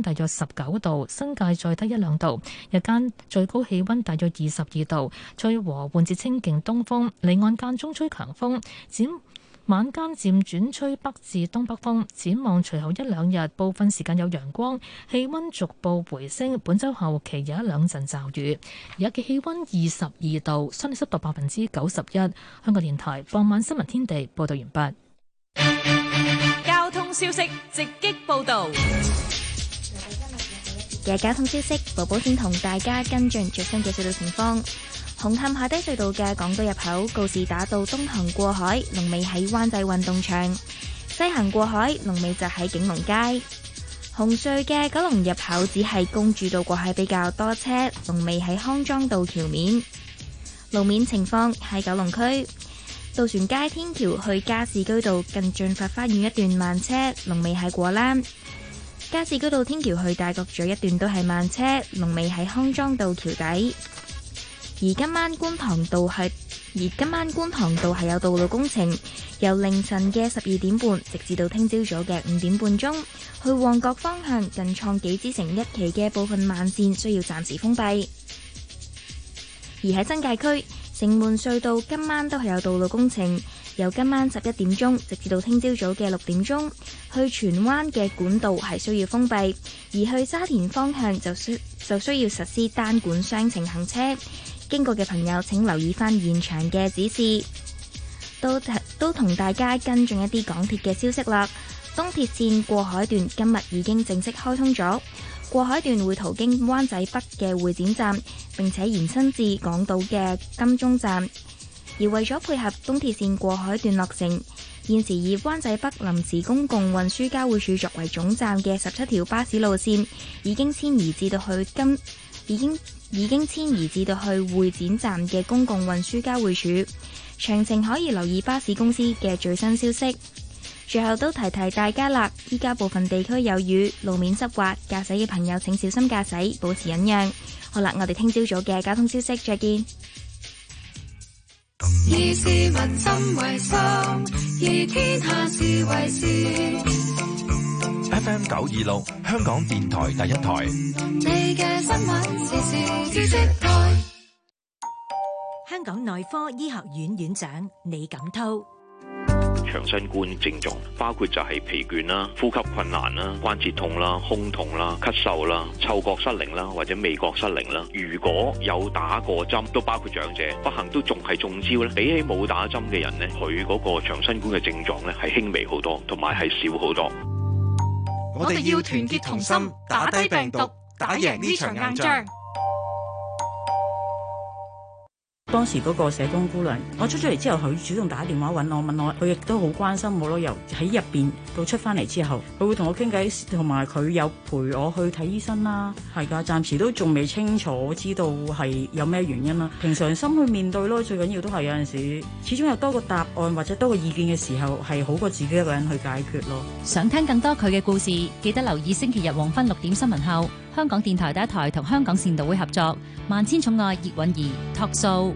大約19度，新界再低1-2度。日間最高氣溫大約22度，吹和緩至清勁東風，離岸間中吹強風。晚間漸轉吹北至東北風，展望隨後1-2日部分時間有陽光，氣溫逐步回升。本週後期有1-2陣驟雨。而家嘅氣溫22度，相對濕度91%。香港電台傍晚新聞天地報道完畢。 交通消息直擊報道。 嘅交通消息，寶寶先同大家跟進最新嘅隧道情況。紅磡海底隧道嘅港島入口告士打道東行過海，龍尾喺灣仔運動場；西行過海，龍尾就喺景隆街。紅隧嘅九龍入口只係公主道過海比較多車，龍尾喺康莊道橋面。路面情況喺九龍區渡船街天橋去加士居道近駿發花園一段慢車，龍尾喺果欄；加士居道天橋去大角咀一段都係慢車，龍尾喺康莊道橋底。而今晚觀塘道係有道路工程，由凌晨嘅12點半直至到聽朝早嘅5點半鐘，去旺角方向近創紀之城一期嘅部分慢線需要暫時封閉。而喺新界區城門隧道今晚都係有道路工程，由今晚11點鐘直至到聽朝早嘅6點鐘，去荃灣嘅管道係需要封閉，而去沙田方向就需要實施單管雙程行車。經過嘅朋友請留意翻現場嘅指示。都同大家跟進一啲港鐵嘅消息啦。東鐵線過海段今日已經正式開通咗，過海段會途經灣仔北嘅會展站，並且延伸至港島嘅金鐘站。而為咗配合東鐵線過海段落成，現時以灣仔北臨時公共運輸交匯處作為總站嘅17條巴士路線已經遷移至到去會展站嘅公共運輸交匯處，詳情可以留意巴士公司嘅最新消息。最後都提提大家啦，依家部分地區有雨，路面濕滑，駕駛嘅朋友請小心駕駛，保持忍讓。好啦，我哋聽朝早嘅交通消息再見。 以市民心為心，以天下事為事。 FM 926香港電台第一台。 你嘅新聞時事知識台。 香港內科醫學院院長李錦濤。 長新冠症狀包括就係疲倦啦、呼吸困難啦、關節痛啦、胸痛啦、咳嗽啦、嗅覺失靈啦或者味覺失靈啦。如果有打過針，都包括長者，不幸都仲係中招咧。比起冇打針嘅人呢，佢嗰個長新冠嘅症狀咧係輕微好多，同埋係少好多。 我哋要團結同心，打低病毒，打贏呢場硬仗。 當時嗰個社工姑娘，我出咗嚟之後，佢主動打電話揾我，問我，佢亦都好關心我咯。由喺入邊到出翻嚟之後，佢會同我傾偈，同埋佢有陪我去睇醫生啦。係噶，暫時都仲未清楚知道係有咩原因啦。平常心去面對咯，最緊要都係有陣時，始終有多個答案或者多個意見嘅時候，係好過自己一個人去解決咯。 想聽更多佢嘅故事，記得留意星期日黃昏6點新聞後，香港電台第一台同香港善導會合作《萬千寵愛葉韻儀》Talk Show。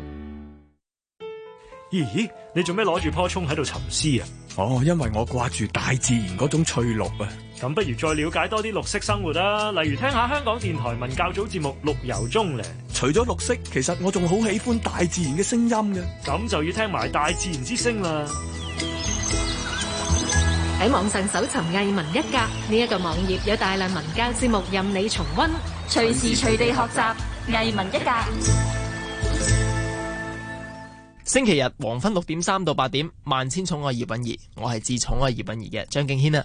咦，你做咩攞住棵蔥喺度沉思啊？ 哦，因為我掛住大自然嗰種翠綠啊。 咁不如再了解多啲綠色生活啦，例如聽下香港電台文教組節目《綠由中》咧。 除咗綠色，其實我仲好喜歡大自然嘅聲音嘅。 咁就要聽埋大自然之聲啦。 喺網上搜尋藝文一格呢一個網頁，有大量文教節目任你重溫，隨時隨地學習藝文一格。 星期日黃昏6點3到8點，萬千寵愛葉韻儀，我係至寵愛葉韻儀嘅張敬軒啊。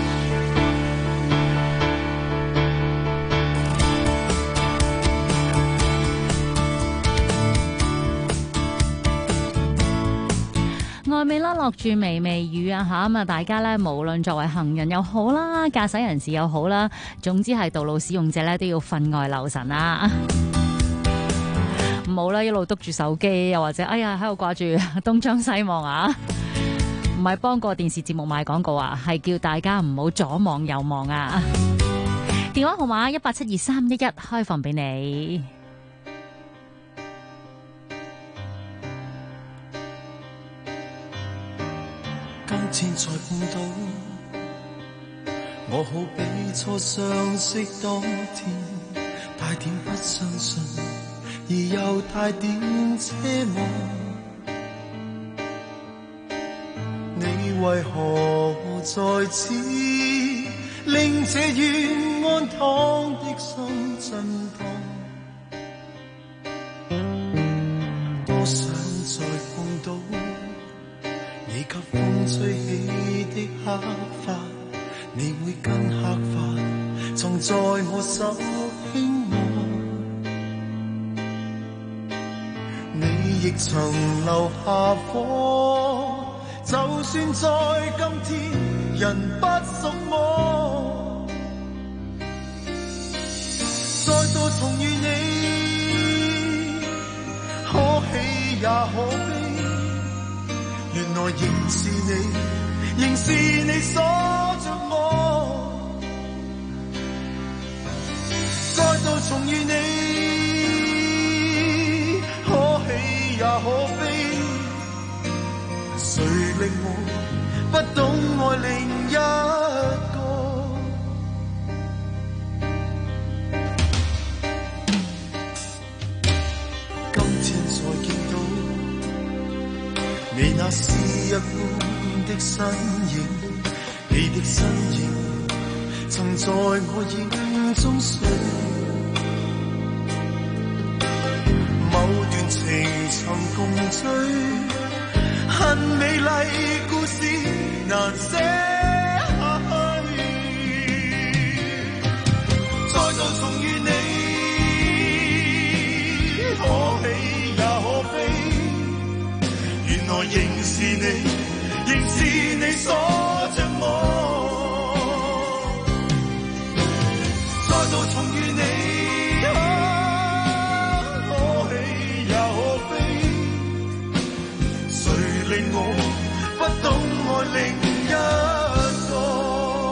外面啦落住微微雨啊吓，咁啊大家咧無論作為行人又好啦，駕駛人士又好啦，總之係道路使用者咧都要分外留神啊。唔好啦，一路督住手機，又或者哎呀喺度掛住東張西望啊！唔係幫個電視節目賣廣告啊，係叫大家唔好左望右望啊！電話號碼1872311開放俾你。 今天再碰到， 我好比初相識當天，帶點不相信，而又帶點奢望。你為何在此，令這願安躺的心震盪？多想再碰到你給風吹起的黑髮，你會跟黑髮藏在我手輕握，你亦曾留下火，就算在今天人不屬我，再度重遇你，可喜也可悲，原來仍是你，仍是你鎖着我，再度重遇你，可喜也可悲，誰令我不懂愛另一個？今天才見到你那詩一般的身影，你的身影曾在我影中睡，某段情曾共追，很美麗故事難寫下去，再度重遇你，可喜也可悲，原來仍是你，仍是你鎖着我，再度重遇你，可喜也可悲，令我不懂愛另一個。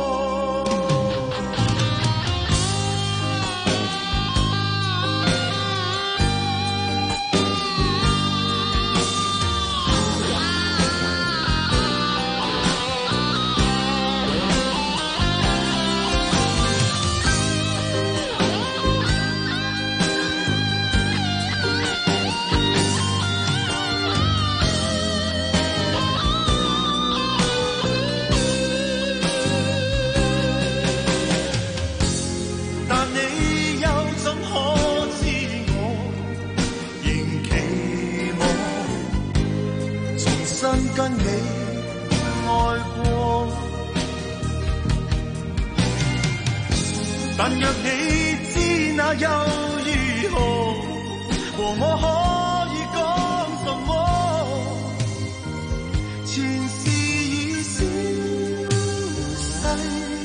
跟你愛過，但若你知那又如何？和我可以講什麼？前事已消逝，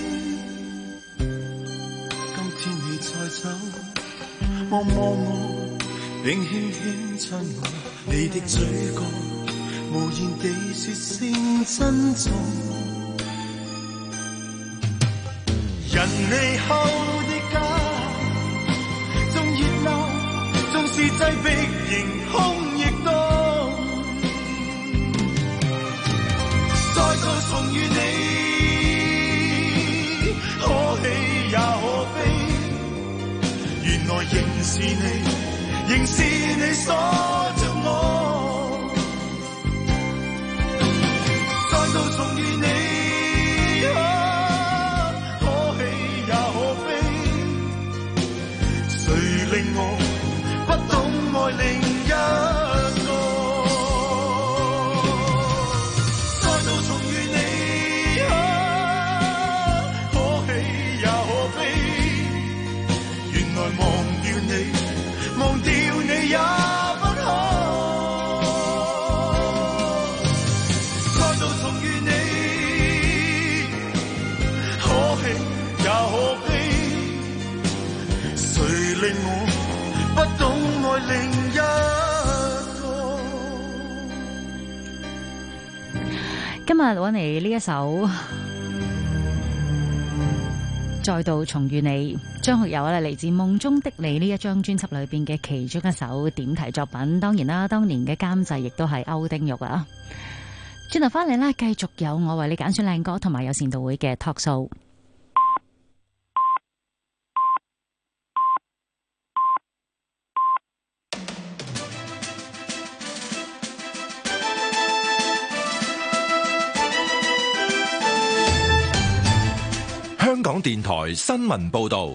今天你再走，望望我，並輕輕親我，你的嘴角無言地說聲珍重，人離後的家，縱熱鬧，縱是擠迫，仍空亦凍。再度重遇你，可喜也可悲，原來仍是你，仍是你鎖着我。再度重遇你，可喜也可悲，誰令我不懂愛另一個？再度重遇你，可喜也可悲，原來忘掉你，忘掉你也不可。令我不懂愛另一個。 今日揾嚟呢一首再度重遇你，張學友咧嚟自夢中的你呢一張專輯裏邊嘅其中一首點題作品。當然啦，當年嘅監製亦都係歐丁玉啊。轉頭翻嚟咧，繼續有我為你揀選靚歌，同埋有善導會嘅 talk show。 電台新聞報道。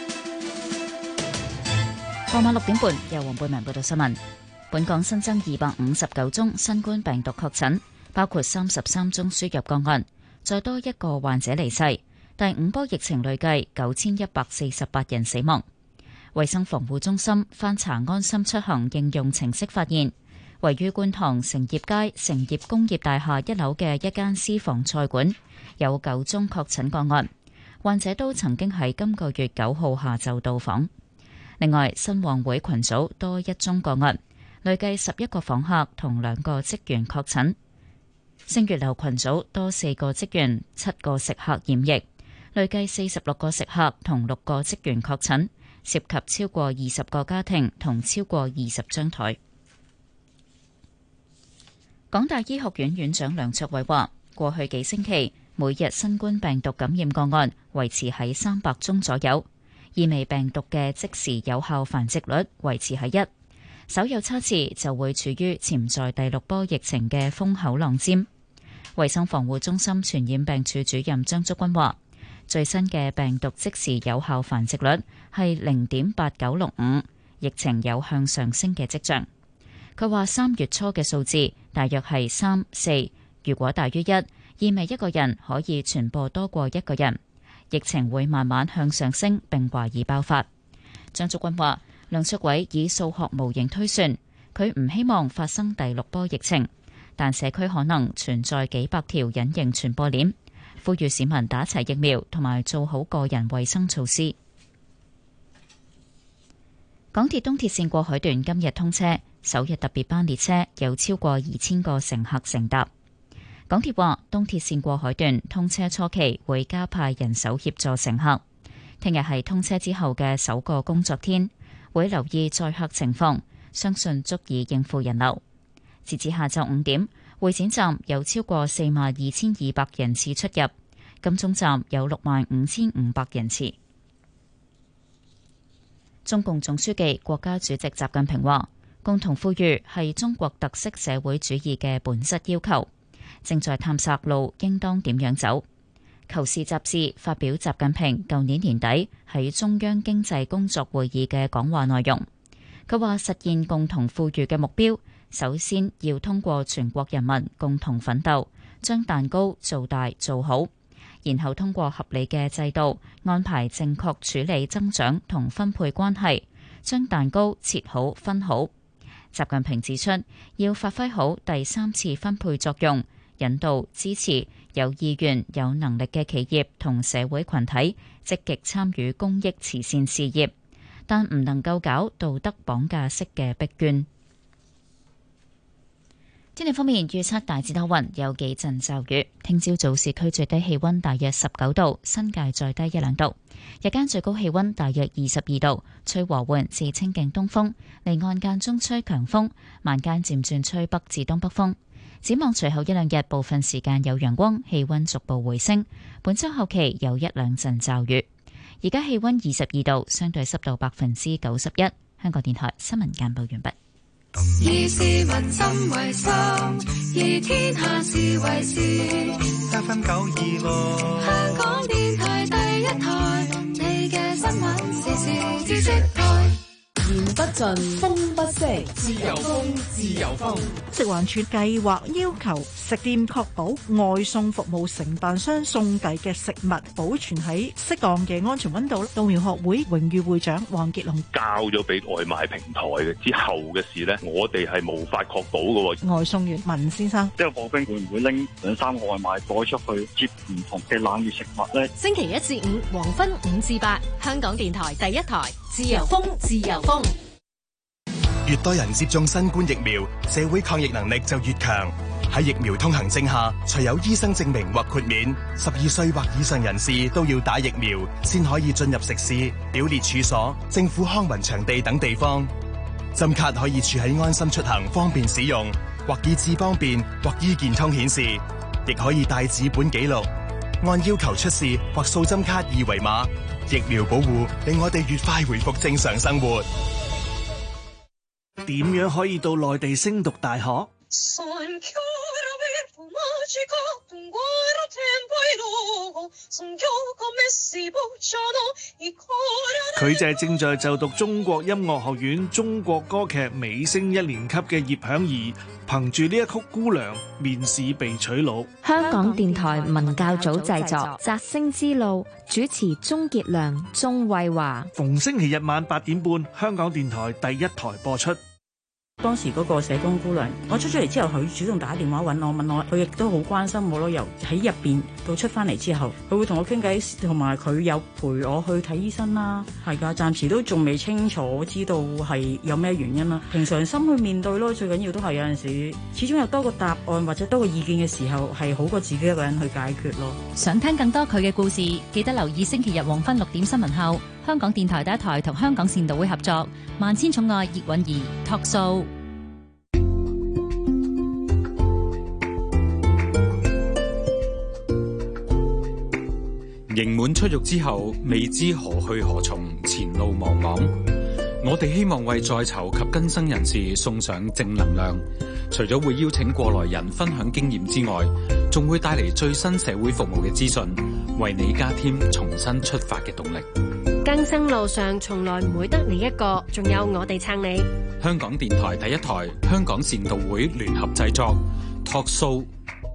傍晚6點半，由黃貝文報道新聞。本港新增259宗新冠病毒確診，包括33宗輸入個案，再多一個患者離世。第5波疫情累計9148人死亡。衛生防護中心翻查安心出行應用程式，發現位於觀塘成業街成業工業大廈1樓嘅一間私房菜館有9宗確診個案，患者都曾經喺今個月9號下晝到訪。另外，新旺會群組多1宗個案，累計11個訪客同2個職員確診。星月樓群組多4個職員、7個食客染疫，累計46個食客同6個職員確診，涉及超過20個家庭同超過20張台。港大醫學院院長梁卓偉話，過去幾星期每日新冠病毒感染個案維持喺300宗左右，意味病毒嘅即時有效繁殖率維持喺1，稍有差池就會處於潛在第6波疫情嘅風口浪尖。衛生防護中心傳染病處主任張竹君話，最新嘅病毒即時有效繁殖率係 0.8965， 疫情有向上升嘅跡象。佢話3月初嘅數字大約係3、4，如果大於1，意味一個人可以傳播多過一個人，疫情會慢慢向上升並懷疑爆發。張竹君話，梁卓偉以數學模型推算，佢唔希望發生第6波疫情，但社區可能存在幾百條隱形傳播鏈，呼籲市民打齊疫苗同埋做好個人衛生措施。港鐵東鐵線過海段今日通車，首日特別班列車有超過2000個乘客乘搭。港鐵話，東鐵線過海段通車初期會加派人手協助乘客。聽日係通車之後嘅首個工作天，會留意載客情況，相信足以應付人流。截至下晝5點，會展站有超過42,200人次出入，金鐘站有65,500人次。中共總書記、國家主席習近平話，共同富裕係中國特色社會主義嘅本質要求，正在探索路應當點樣走。求是雜誌發表習近平舊年年底喺中央經濟工作會議嘅講話內容。佢話，實現共同富裕嘅目標，首先要通過全國人民共同奮鬥，將蛋糕做大做好，然後通過合理嘅制度安排正確處理增長同分配關係，將蛋糕切好分好。習近平指出，要發揮好第3次分配作用，引導支持有意願有能力嘅企業同社會群體積極參與公益慈善事業，但唔能夠搞道德綁架式嘅逼捐。天氣方面，預測大致多雲，有幾陣驟雨。聽朝早市區最低氣溫大約19度，新界再低1-2度。日間最高氣溫大約22度，吹和緩至清勁東風，離岸間中吹強風，晚間漸轉吹北至東北風。展望隨後1-2日，部分時間有陽光，氣溫逐步回升。本週後期有1-2陣驟雨。而家氣溫22度，相對濕度91%。香港電台新聞簡報完畢。 以市民心為心，以天下事為事。 FM 926， 香港電台第一台，你嘅新聞時事知識台。 言不盡，風不息，自由風，自由風。 食環署計劃要求食店確保外送服務承辦商送遞嘅食物保存喺適當嘅安全溫度。稻苗學會榮譽會長黃傑龍， 交咗俾外賣平台嘅之後嘅事呢，我哋係無法確保嘅。 外送員文先生， 即係貨兵會唔會拎2-3個外賣袋出去接唔同嘅冷熱食物呢？ 星期1至5黃昏5至8，香港電台第一台，自由風，自由風。 越多人接種新冠疫苗，社會抗疫能力就越強。喺疫苗通行證下，除有醫生證明或豁免，12歲或以上人士都要打疫苗，先可以進入食肆、表列處所、政府康文場地等地方。針卡可以儲喺安心出行，方便使用，或以智方便，或醫健通顯示，亦可以帶紙本記錄，按要求出示或掃針卡2維碼。疫苗保護令我哋越快回復正常生活。 點樣可以到內地升讀大學？ 佢就係正在就讀中國音樂學院中國歌劇美聲1年級嘅葉響儀，憑住呢一曲《姑娘》面試被取錄。 香港電台文教組製作《摘星之路》，主持鍾傑良、鍾慧華。 逢星期日晚8點半，香港電台第1台播出。 當時嗰個社工姑娘，我出咗嚟之後，佢主動打電話揾我，問我，佢亦都好關心我咯。由喺入邊到出翻嚟之後，佢會同我傾偈，同埋佢有陪我去睇醫生啦。係㗎，暫時都仲未清楚知道係有咩原因啦。平常心去面對咯，最緊要都係有陣時，始終有多個答案或者多個意見嘅時候，係好過自己一個人去解決咯。 想聽更多佢嘅故事，記得留意星期日黃昏6點新聞後，香港電台第1台同香港善導會合作《萬千寵愛葉韻儀》Talk Show。 刑滿出獄之後，未知何去何從，前路茫茫。我哋希望為在囚及更生人士送上正能量，除咗會邀請過來人分享經驗之外，仲會帶嚟最新社會服務嘅資訊，為你加添重新出發嘅動力。 更生路上從來唔會得你一個，仲有我哋撐你。 香港電台第1台、香港善導會聯合製作 Talk Show。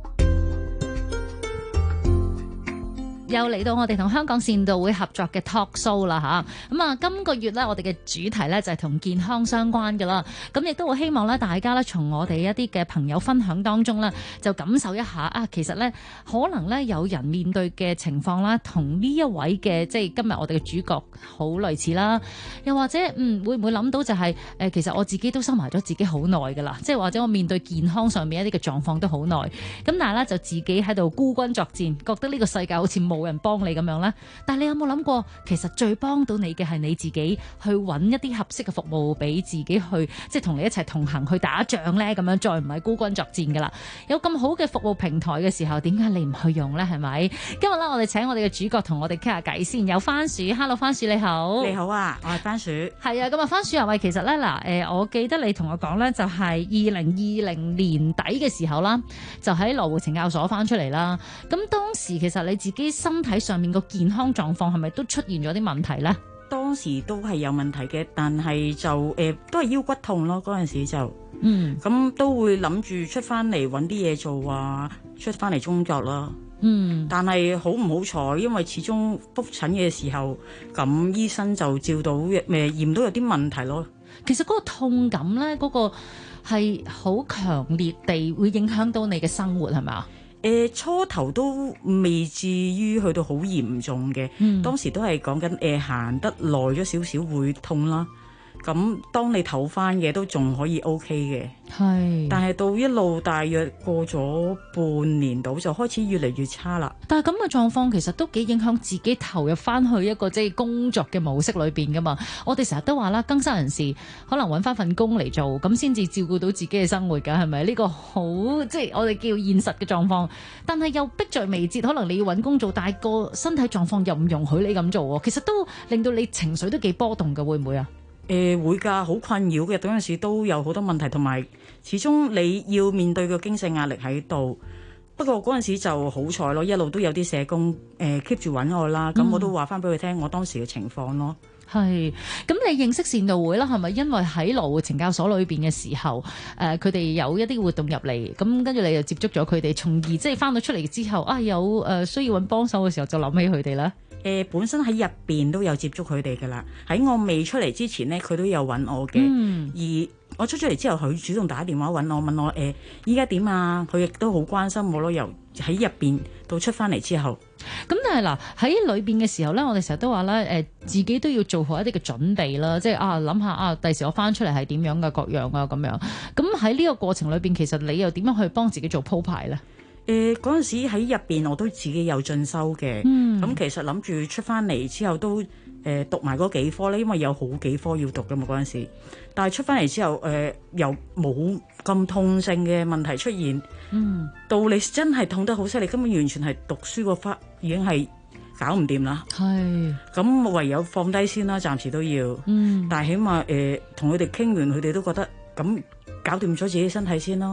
又嚟到我哋同香港善導會合作嘅 Talk Show 啦吓，咁啊今個月咧我哋嘅主題咧就係同健康相關嘅啦，咁亦都會希望咧大家咧從我哋一啲嘅朋友分享當中咧就感受一下啊，其實咧可能咧有人面對嘅情況啦，同呢一位嘅即係今日我哋嘅主角好類似啦，又或者會唔會諗到就係其實我自己都收埋咗自己好耐㗎啦，即係或者我面對健康上面一啲嘅狀況都好耐，咁但係咧就自己喺度孤軍作戰，覺得呢個世界好似冇人幫你咁樣咧，但係你有冇諗過，其實最幫到你嘅係你自己去揾一啲合適嘅服務俾自己去，即係同你一齊同行去打仗咧，咁樣再唔係孤軍作戰噶啦。有咁好嘅服務平台嘅時候，點解你唔去用咧？係咪？今日咧，我哋請我哋嘅主角同我哋傾下偈先。有番薯 ，Hello 番薯你好， 你好啊，我係番薯。係啊，咁啊番薯啊，喂，其實咧嗱，我記得你同我講咧，就係2020年底嘅時候啦，就喺羅湖懲教所翻出嚟啦。咁當時其實你自己身體上面個健康狀況係咪都出現咗啲問題咧？ 當時都係有問題嘅，但係就都係腰骨痛咯。嗰陣時就咁都會諗住出翻嚟揾啲嘢做啊，出翻嚟工作啦。但係好唔好彩，因為始終復診嘅時候，咁醫生就照到驗到有啲問題咯。 其實嗰個痛感咧，嗰個係好強烈地會影響到你嘅生活係咪啊？ 初頭都未至於去到好嚴重嘅，當時都係講緊行得耐咗少少會痛啦。咁當你唞翻嘅都仲可以 OK 嘅，係。但係到一路大約過咗半年度就開始越嚟越差啦。 但係咁嘅狀況其實都幾影響自己投入翻去一個即係工作嘅模式裏邊噶嘛。我哋成日都話啦，更生人士可能揾翻份工嚟做，咁先至照顧到自己嘅生活㗎，係咪？呢個好即係我哋叫現實嘅狀況。但係又迫在眉睫，可能你要揾工做，但係個身體狀況又唔容許你咁做喎。其實都令到你情緒都幾波動㗎，會唔會啊？ 會㗎，好困擾嘅。嗰陣時都有好多問題，同埋始終你要面對個經濟壓力喺度。不過嗰陣時就好彩咯，一路都有啲社工keep 住揾我啦。咁我都話翻俾佢聽我當時嘅情況咯。 係，咁你認識善導會啦，係咪因為喺羅湖懲教所裏邊嘅時候，佢哋有一啲活動入嚟，咁跟住你就接觸咗佢哋，從而即係翻到出嚟之後啊，有需要揾幫手嘅時候就諗起佢哋啦。 本身喺入邊都有接觸佢哋噶啦，喺我未出嚟之前呢，佢都有揾我嘅。而我出咗嚟之後，佢主動打電話揾我，問我依家點啊？佢亦都好關心我咯。由喺入邊到出翻嚟之後， 咁但係嗱喺裏邊嘅時候咧，我哋成日都話咧，自己都要做好一啲嘅準備啦，即係諗下第時我翻出嚟係點樣嘅各樣啊咁樣。咁喺呢個過程裏邊，其實你又點樣去幫自己做鋪排咧？ 嗰陣時喺入邊我都自己有進修嘅，咁其實諗住出翻嚟之後都讀埋嗰幾科咧，因為有好幾科要讀噶嘛嗰陣時。但係出翻嚟之後，又冇咁痛性嘅問題出現，到你真係痛得好犀利，根本完全係讀書個科已經係搞唔掂啦。係，咁唯有放低先啦，暫時都要。但係起碼同佢哋傾完，佢哋都覺得咁搞掂咗自己身體先咯。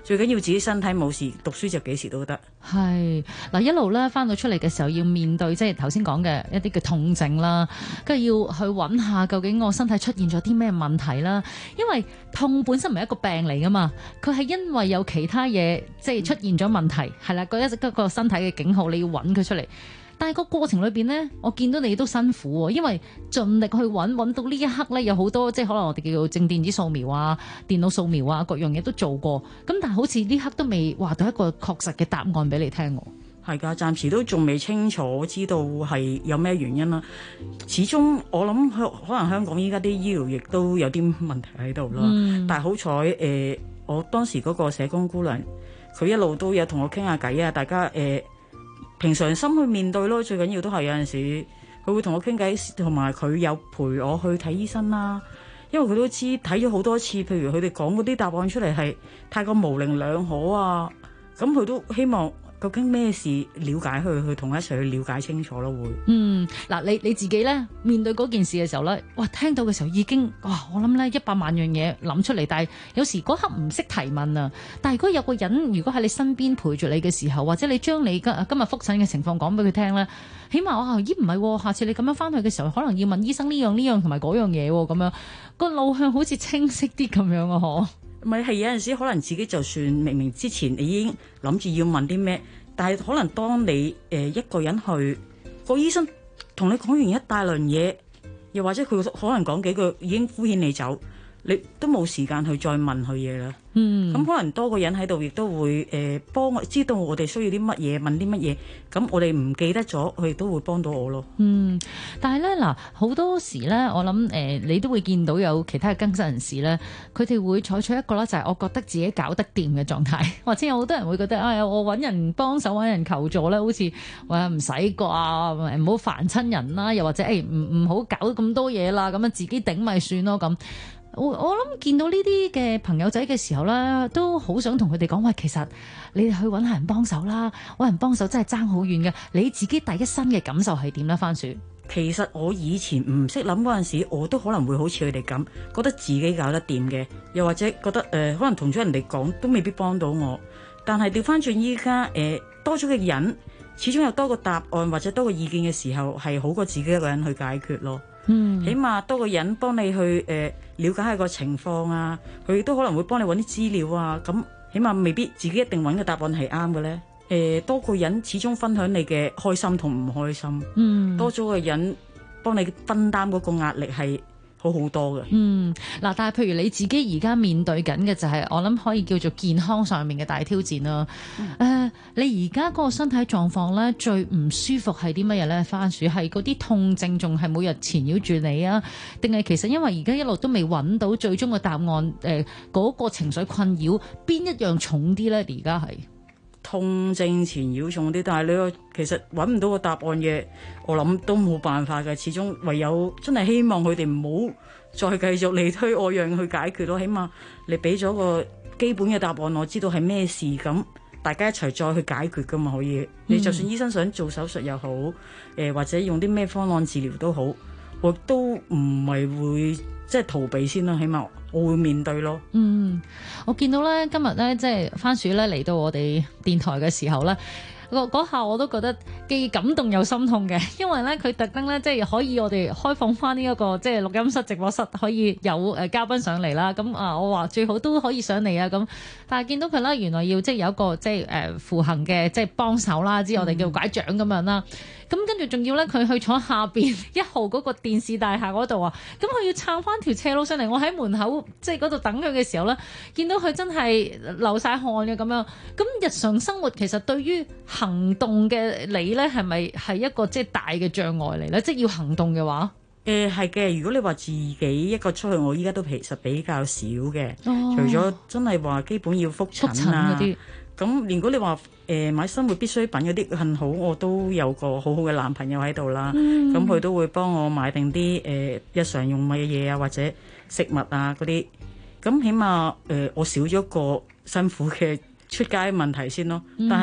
最緊要自己身體冇事，讀書就幾時都得。 係嗱，一路咧翻到出嚟嘅時候，要面對即係頭先講嘅一啲嘅痛症啦，跟住要去揾下究竟我身體出現咗啲咩問題啦。因為痛本身唔係一個病嚟噶嘛，佢係因為有其他嘢即係出現咗問題，係啦，一個身體嘅警號，你要揾佢出嚟。但係個過程裏邊呢，我見到你都辛苦喎，因為盡力去揾到呢一刻呢，有好多即係可能我哋叫做正電子掃描啊、電腦掃描啊，各樣嘢都做過。咁但係好似呢刻都未話到一個確實嘅答案俾你聽喎。 係㗎，暫時都仲未清楚知道係有咩原因啦。始終我諗可能香港依家啲醫療亦都有啲問題喺度啦。但係好彩我當時嗰個社工姑娘，佢一路都有同我傾下偈啊，大家平常心去面對咯，最緊要都係有陣時佢會同我傾偈，同埋佢有陪我去睇醫生啦。因為佢都知睇咗好多次，譬如佢哋講嗰啲答案出嚟係太過模棱兩可啊，咁佢都希望究竟咩事了解佢，去同一齊去了解清楚咯會。 嗱，你自己咧面對嗰件事嘅時候咧，哇，聽到嘅時候已經我諗咧100萬樣嘢諗出嚟，但係有時嗰刻唔識提問啊。但係如果有個人如果喺你身邊陪住你嘅時候，或者你將你今日復診嘅情況講俾佢聽咧，起碼唔係，下次你咁樣翻去嘅時候，可能要問醫生呢樣同埋嗰樣嘢喎，咁樣個路向好似清晰啲咁樣啊，嗬。 咪係有陣時可能自己就算明明之前你已經諗住要問啲咩，但係可能當你一個人去，個醫生同你講完一大輪嘢，又或者佢可能講幾句已經敷衍你走，你都冇時間去再問佢嘢啦。咁可能多個人喺度，亦都會幫我知道我哋需要啲乜嘢，問啲乜嘢，咁我哋唔記得咗，佢亦都會幫到我咯。 但係咧嗱，好多時咧，我諗你都會見到有其他嘅更新人士咧，佢哋會採取一個咧，就係我覺得自己搞得掂嘅狀態，或者有好多人會覺得我揾人幫手、揾人求助咧，好似話唔使啩，唔好煩親人啦，又或者唔好搞咁多嘢啦，咁樣自己頂咪算咯咁。我諗見到呢啲嘅朋友仔嘅時候咧，都好想同佢哋講，喂，其實你哋去揾下人幫手啦，揾人幫手真係爭好遠嘅。你自己第一身嘅感受係點咧？番薯， 其實我以前唔識諗嗰陣時，我都可能會好似佢哋咁，覺得自己搞得掂嘅，又或者覺得可能同咗人哋講都未必幫到我。但係調翻轉依家多咗嘅人，始終有多個答案或者多個意見嘅時候，係好過自己一個人去解決咯。起碼多個人幫你去了解下個情況啊，佢都可能會幫你揾啲資料啊，咁起碼未必自己一定揾嘅答案係啱嘅咧。多個人始終分享你嘅開心同唔開心，多咗個人幫你分擔嗰個壓力係好好多嘅。 嗱，但係譬如你自己而家面對緊嘅就係我諗可以叫做健康上面嘅大挑戰啦。你而家嗰個身體狀況咧，最唔舒服係啲乜嘢咧？番薯係嗰啲痛症仲係每日纏繞住你啊？定係其實因為而家一路都未揾到最終嘅答案，嗰個情緒困擾邊一樣重啲咧？而家係痛症纏繞重啲，但係你其實揾唔到個答案嘅，我諗都冇辦法嘅。始終唯有真係希望佢哋唔好再繼續你推我讓去解決咯。起碼你俾咗個基本嘅答案，我知道係咩事，咁大家一齊再去解決噶嘛。可以，你就算醫生想做手術又好，或者用啲咩方案治療都好，我都唔係會即係逃避先咯。起碼我會面對咯。 我見到咧今日咧即係番薯咧嚟到我哋電台嘅時候咧，嗰下我都覺得既感動又心痛嘅，因為咧佢特登咧即係可以我哋開放翻呢一個即係錄音室直播室，可以有嘉賓上嚟啦。咁我話最好都可以上嚟啊咁，但係見到佢啦，原來要即係有一個即係扶行嘅即係幫手啦，之我哋叫拐杖咁樣啦。咁跟住仲要咧，佢去坐下邊1號嗰個電視大廈嗰度啊，咁佢要撐翻條斜路上嚟。我喺門口即係嗰度等佢嘅時候咧，見到佢真係流晒汗嘅咁樣。咁日常生活其實對於行動嘅你咧，係咪係一個即係大嘅障礙嚟咧？即係要行動嘅話， 係嘅。如果你話自己一個出去，我依家都其實比較少嘅。除咗真係話基本要覆診啊嗰啲。咁如果你話買生活必需品嗰啲，幸好我都有個好好嘅男朋友喺度啦。咁佢都會幫我買定啲日常用嘅嘢啊，或者食物啊嗰啲。咁起碼我少咗個辛苦嘅出街問題先咯。但係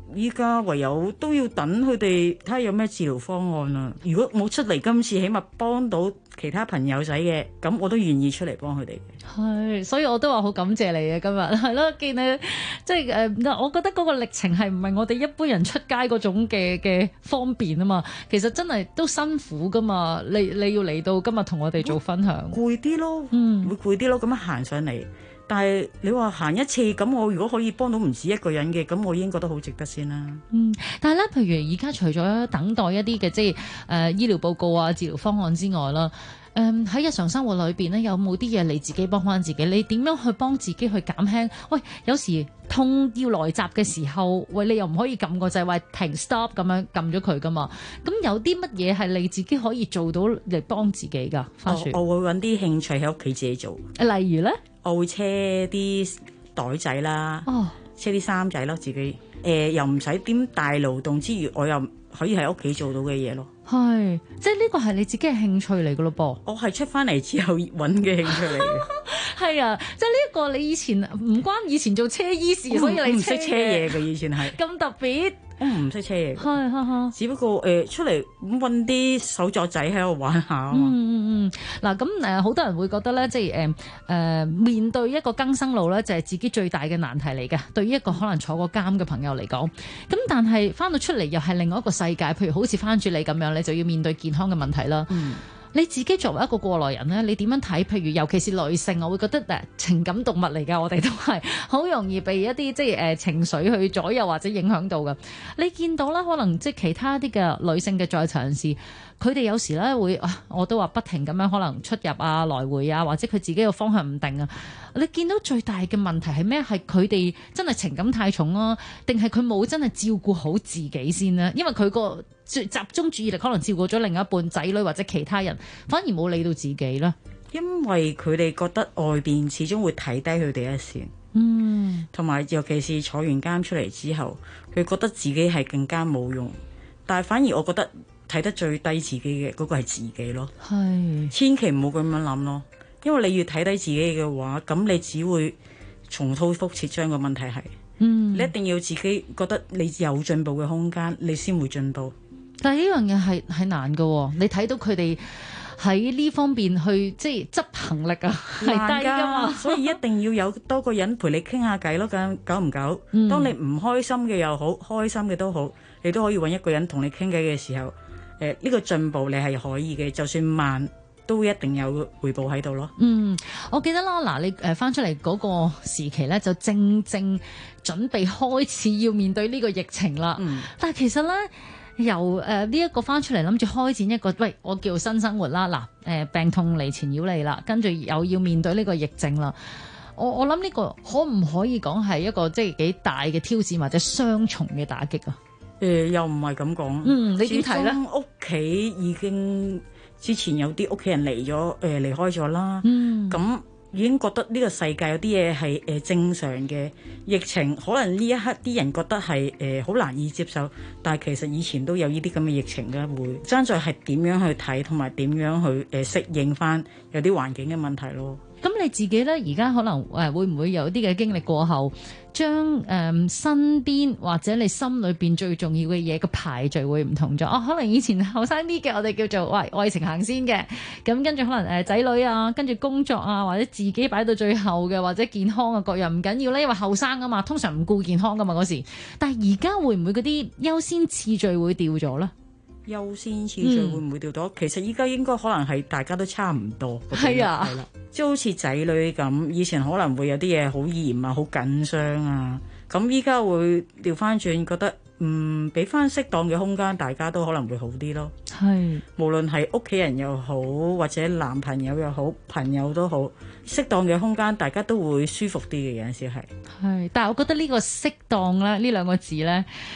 依家唯有都要等佢哋睇下有咩治療方案啊。如果冇出嚟今次，起碼幫到其他朋友仔嘅，咁我都願意出嚟幫佢哋。 係，所以我都話好感謝你嘅今日，係咯，見你即係我覺得嗰個歷程係唔係我哋一般人出街嗰種嘅方便啊嘛，其實真係都辛苦噶嘛，你要嚟到今日同我哋做分享， 攰啲咯，會攰啲咯，咁樣行上嚟。但係你話行一次咁，我如果可以幫到唔止一個人嘅，咁我已經覺得好值得先啦。 但係咧，譬如而家除咗等待一啲嘅即係醫療報告啊、治療方案之外啦，喺日常生活裏邊咧，有冇啲嘢你自己幫翻自己？你點樣去幫自己去減輕？喂，有時痛要來襲嘅時候，喂，你又唔可以撳個掣話停 stop 咁樣撳咗佢噶嘛？咁有啲乜嘢係你自己可以做到嚟幫自己㗎？花雪， 我會揾啲興趣喺屋企自己做。 例如咧？ 我會車啲袋仔啦，車啲衫仔咯，自己又唔使點大勞動之餘，我又可以喺屋企做到嘅嘢咯。 係，即係呢個係你自己嘅興趣嚟噶咯噃。 我係出翻嚟之後揾嘅興趣嚟嘅。 係啊，即係呢一個你以前唔關以前做車醫事，所以你唔識車嘢嘅以前係咁特別。 我唔識車嘢， 係只不過出嚟揾啲手作仔喺度玩下。 嗱咁好多人會覺得咧，即係面對一個更生路咧，就係自己最大嘅難題嚟嘅。對於一個可能坐過監嘅朋友嚟講，咁但係翻到出嚟又係另外一個世界。譬如好似翻住你咁樣，你就要面對健康嘅問題啦。你自己作為一個過來人咧，你點樣睇？譬如尤其是女性，我會覺得情感動物嚟㗎，我哋都係好容易被一啲即係情緒去左右或者影響到㗎。你見到啦，可能即係其他啲嘅女性嘅在囚人士，佢哋有時咧會我都話不停咁樣可能出入啊、來回啊，或者佢自己嘅方向唔定啊。你見到最大嘅問題係咩？係佢哋真係情感太重啊，定係佢冇真係照顧好自己先呢？因為佢個集中注意力可能照顧咗另一半仔女或者其他人，反而冇理到自己啦。 因為佢哋覺得外邊始終會睇低佢哋一線，同埋尤其是坐完監出嚟之後，佢覺得自己係更加冇用。但係反而我覺得睇得最低自己嘅嗰個係自己咯。係，千祈唔好咁樣諗咯。因為你越睇低自己嘅話，咁你只會重蹈覆轍。將個問題係，你一定要自己覺得你有進步嘅空間，你先會進步。 但係呢樣嘢係難㗎，你睇到佢哋喺呢方面去即係執行力啊係低㗎嘛， 所以一定要有多個人陪你傾下偈咯。咁久唔久，當你唔開心嘅又好，開心嘅都好，你都可以揾一個人同你傾偈嘅時候，呢個進步你係可以嘅，就算慢都一定有回報喺度咯。 我記得啦，嗱，你翻出嚟嗰個時期咧，就正準備開始要面對呢個疫情啦。但係其實咧，由呢一個翻出嚟諗住開展一個，喂，我叫新生活啦。嗱，病痛嚟纏繞你啦，跟住又要面對呢個疫症啦。我諗呢個可唔可以講係一個即係幾大嘅挑戰或者雙重嘅打擊啊？ 又唔係咁講。 你點睇咧？ 屋企已經之前有啲屋企人離開咗啦。咁已經覺得呢個世界有啲嘢係正常嘅。疫情可能呢一刻啲人覺得係好難以接受，但係其實以前都有呢啲咁嘅疫情嘅，會爭在係點樣去睇同埋點樣去適應翻有啲環境嘅問題咯。 咁你自己咧，而家可能會唔會有啲嘅經歷過後，將身邊或者你心裏邊最重要嘅嘢嘅排序會唔同咗？可能以前後生啲嘅，我哋叫做愛情行先嘅，咁跟住可能仔女啊，跟住工作啊，或者自己擺到最後嘅，或者健康啊各樣唔緊要咧，因為後生啊嘛，通常唔顧健康噶嘛嗰時。但係而家會唔會嗰啲優先次序會掉咗咧？ 優先次序會唔會掉咗？其實依家應該可能係大家都差唔多。 係啊， 係啦，即係好似仔女咁，以前可能會有啲嘢好嚴啊，好緊張啊，咁依家會調翻轉，覺得俾翻適當嘅空間，大家都可能會好啲咯。 係， 無論係屋企人又好，或者男朋友又好，朋友都好，適當嘅空間，大家都會舒服啲嘅。有陣時係， 但係我覺得呢個適當咧，呢兩個字咧。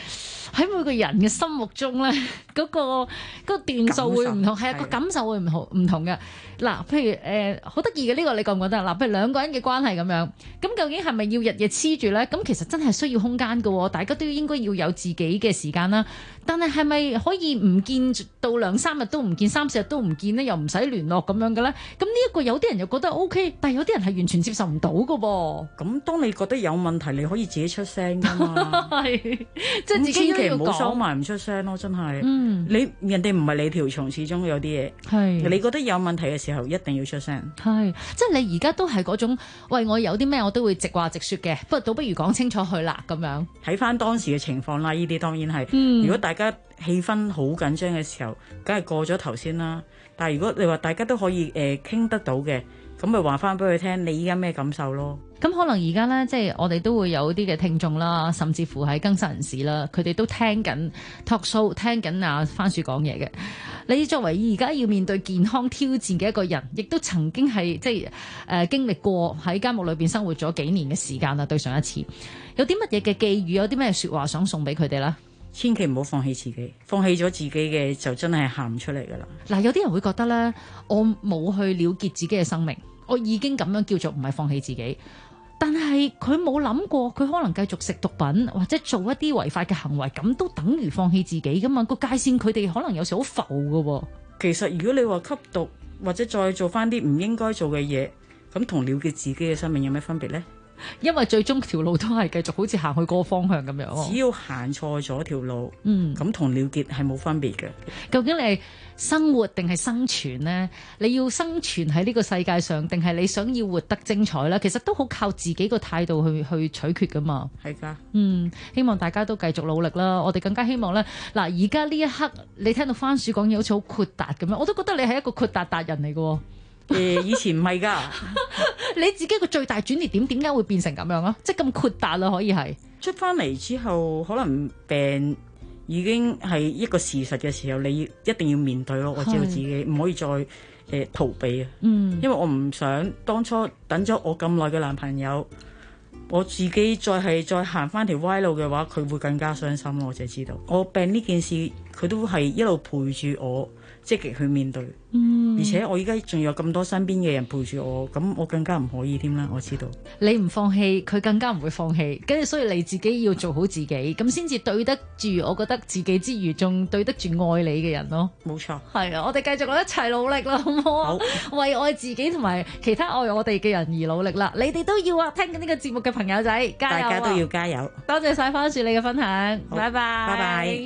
喺每個人嘅心目中咧，嗰個段數會唔同，係啊，個感受會唔同嘅。嗱，譬如好得意嘅呢個，你覺唔覺得？嗱，譬如兩個人嘅關係咁樣，咁究竟係咪要日日黐住咧？咁其實真係需要空間㗎喎，大家都應該要有自己嘅時間啦。但係咪可以唔見到2-3日都唔見，3-4日都唔見咧，又唔使聯絡咁樣嘅咧？咁呢一個有啲人又覺得 OK， 但係有啲人係完全接受唔到㗎噃。 咁當你覺得有問題，你可以自己出聲㗎嘛。係， 即係自己千祈唔好收埋唔出聲咯，真係。你人哋唔係你條蟲，始終有啲嘢。係，你覺得有問題嘅時候，一定要出聲。係，即係你而家都係嗰種，喂，我有啲咩我都會直話直說嘅，倒不如講清楚佢啦，咁樣。睇翻當時嘅情況啦，呢啲當然係。如果大家氣氛好緊張嘅時候，梗係過咗頭先啦。但係如果你話大家都可以傾得到嘅，咁咪話翻俾佢聽，你依家咩感受咯？咁可能而家咧，即係我哋都會有啲嘅聽眾啦，甚至乎係更生人士啦，佢哋都聽緊 talk show， 聽緊阿番薯講嘢嘅。你作為而家要面對健康挑戰嘅一個人，亦都曾經係即係經歷過喺監獄裏邊生活咗幾年嘅時間啦。對上一次，有啲乜嘢嘅寄語，有啲咩説話想送俾佢哋咧？千祈唔好放棄自己，放棄咗自己嘅就真係行唔出嚟噶啦。嗱，有啲人會覺得咧，我冇去了結自己嘅生命，我已經咁樣叫做唔係放棄自己。但係佢冇諗過，佢可能繼續食毒品或者做一啲違法嘅行為，咁都等於放棄自己噶嘛？個界線佢哋可能有時好浮噶。其實如果你話吸毒或者再做翻啲唔應該做嘅嘢，咁同了結自己嘅生命有咩分別呢？因為最終條路都係繼續好似行去嗰個方向咁樣。只要行錯咗條路，咁同了結係冇分別嘅。究竟你係生活定係生存呢？你要生存喺呢個世界上，定係你想要活得精彩呢？其實都好靠自己個態度去取決噶嘛。係噶。希望大家都繼續努力啦。我哋更加希望呢，嗱，而家呢一刻你聽到番薯講嘢好似好豁達咁樣，我都覺得你係一個豁達達人嚟嘅。以前唔係噶。你自己個最大轉捩點點解會變成咁樣啊？即係咁豁達啦，可以係出翻嚟之後，可能病已經係一個事實嘅時候，你一定要面對咯。我知道自己唔可以再逃避啊。因為我唔想當初等咗我咁耐嘅男朋友，我自己再行翻條歪路嘅話，佢會更加傷心咯。我就知道我病呢件事，佢都係一路陪住我，積極去面對。而且我依家仲有咁多身邊嘅人陪住我，咁我更加唔可以添啦。我知道你唔放棄，佢更加唔會放棄，跟住所以你自己要做好自己，咁先至對得住。我覺得自己之餘，仲對得住愛你嘅人咯。冇錯，係啊，我哋繼續一齊努力啦，好唔好啊？好，為愛自己同埋其他愛我哋嘅人而努力啦！你哋都要啊，聽緊呢個節目嘅朋友仔，加油啊！大家都要加油。多謝晒番薯你嘅分享，拜拜，拜拜。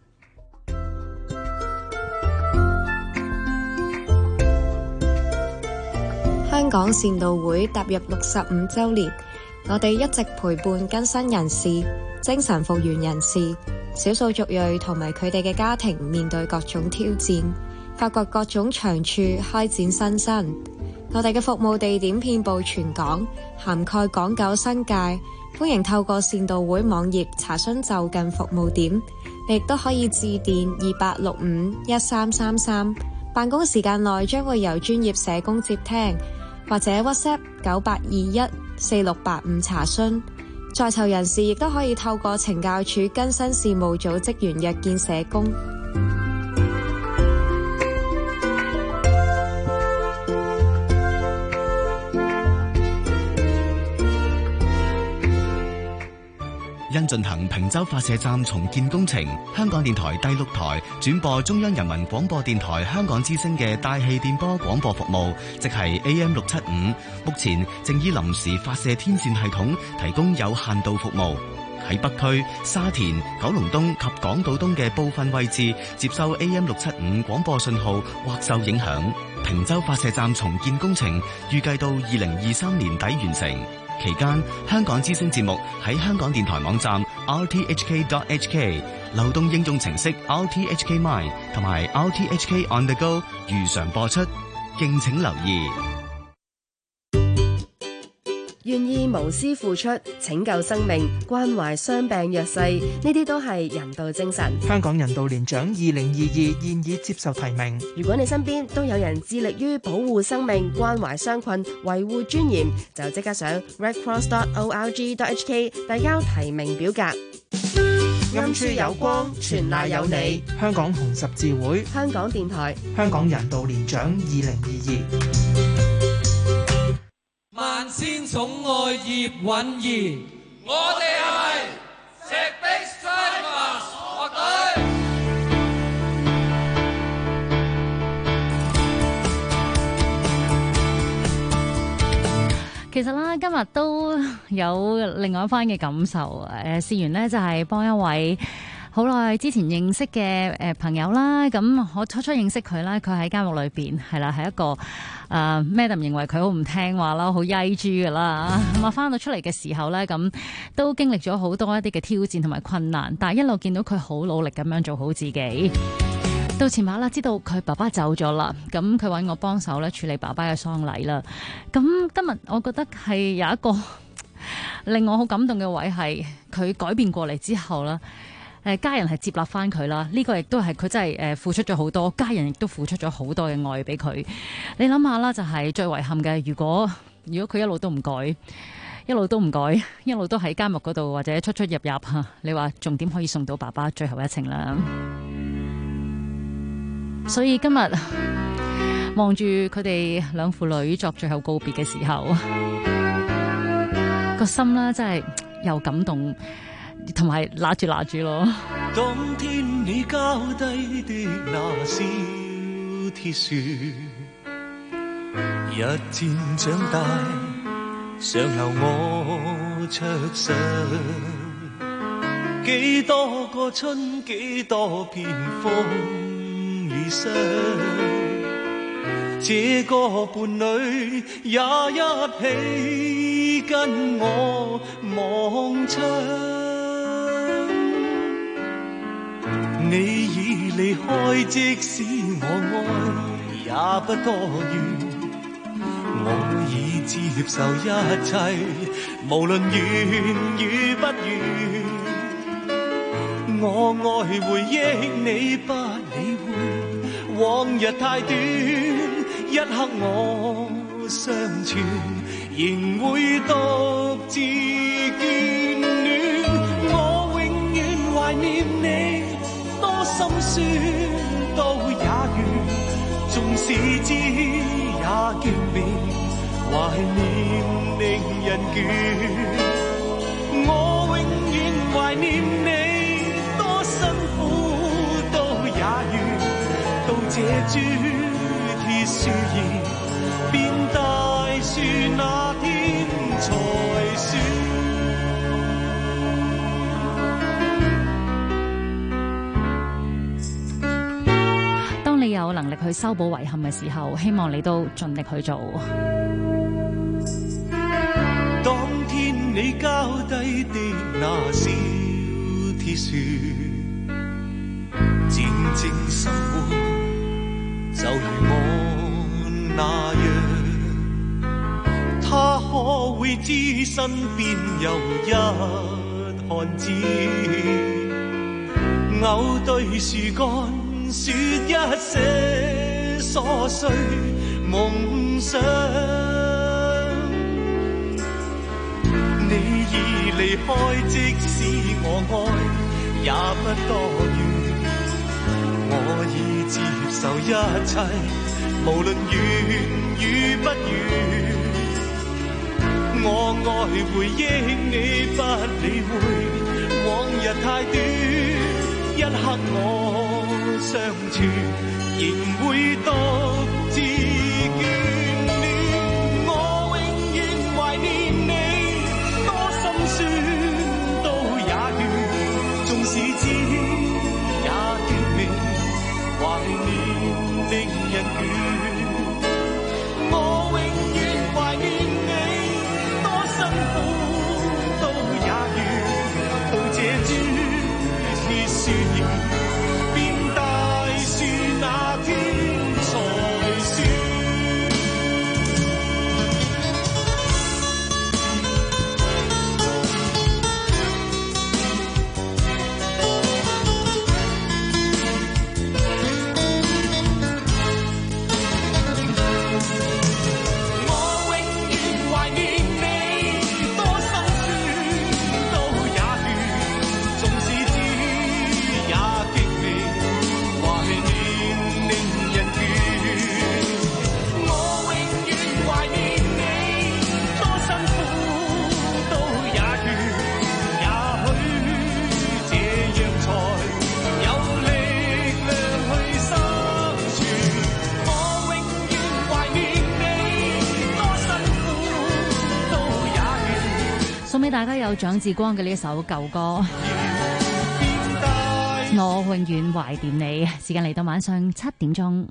香港善道會踏入65週年，我哋一直陪伴更生人士、精神復原人士、少數族裔同埋佢哋嘅家庭面對各種挑戰，發掘各種長處，開展新生。我哋嘅服務地點遍佈全港，涵蓋港九新界，歡迎透過善道會網頁查詢就近服務點，你亦都可以致電28651333，辦公時間內將會由專業社工接聽，或者 WhatsApp 98214685查詢。在囚人士亦都可以透過懲教署更生事務組職員約見社工。 因進行坪洲發射站重建工程，香港電台第6台轉播中央人民廣播電台香港之聲嘅大氣電波廣播服務，即係 AM675，目前正以臨時發射天線系統提供有限度服務。喺北區、沙田、九龍東及港島東嘅部分位置接收 AM675 廣播信號或受影響。坪洲發射站重建工程預計到2023年底完成。期間，香港之聲節目喺香港電台網站 rthk.hk、流動應用程式 rthk Mine 同埋 rthk On The Go 如常播出，敬請留意。 願意無私付出，拯救生命，關懷傷病弱勢，呢啲都係人道精神。 香港人道年獎2022現已接受提名。 如果你身邊都有人致力於保護生命、關懷傷困、維護尊嚴，就即刻上 redcross.org.hk 遞交提名表格。 暗處有光，全賴有你。 香港紅十字會、 香港電台、 香港人道年獎2022。 萬千寵愛葉韻儀，我哋係石壁 Strikers 樂隊。 其實啦，今日都有另外一番嘅感受。試完呢就係幫一位好耐之前認識嘅朋友啦。咁我初初認識佢啦，佢喺監獄裏邊係啦，係一個Madam 認為佢好唔聽話啦，好曳豬噶啦。咁啊，翻到出嚟嘅時候呢，咁都經歷咗好多一啲嘅挑戰同埋困難，但係一路見到佢好努力咁樣做好自己。到前晚啦，知道佢爸爸走咗啦，咁佢揾我幫手咧處理爸爸嘅喪禮啦。咁今日我覺得係有一個令我好感動嘅位，係佢改變過嚟之後啦，家人係接納翻佢啦。呢個亦都係佢真係付出咗好多，家人亦都付出咗好多嘅愛俾佢。你諗下啦，就係最遺憾嘅，如果佢一路都唔改，一路都唔改，一路都喺監獄嗰度或者出出入入嚇，你話仲點可以送到爸爸最後一程啦？所以今日望住佢哋兩父女作最後告別嘅時候，個心咧真係又感動，同埋揦住咯。 當天你交低的那小鐵樹，日漸長大，上留我桌上，幾多個春，幾多片風。這個伴侶也一起跟我望窗，你已離開，即使我愛也不多願，我已接受一切，無論願與不願，我愛回憶你不理會，往日太短，一刻我相傳，仍會獨自眷戀。我永遠懷念你，多心酸都也願，縱使知也極美，懷念令人倦。我永遠懷念你，多辛苦都也願。到這株鐵樹葉變大樹，那天才算。 當你有能力去修補遺憾嘅時候，希望你都盡力去做。 當天你交低的那小鐵樹，靜靜生活就如我那樣，他可會知身邊有一漢子，偶對樹幹說一些瑣碎夢想。你已離開，即使我愛也不多願，我已接受一切，無論願與不願。我愛回憶你不理會，往日太短，一刻我相傳，仍會獨自眷戀。我永遠懷念你，多心酸都也願，縱使知也極美，懷念令人倦。我永遠懷念你，多辛苦都也願，到這株鐵樹葉變大樹，那天才送俾大家有蔣志光嘅呢一首舊歌。我永遠懷念你。時間嚟到晚上7點鐘。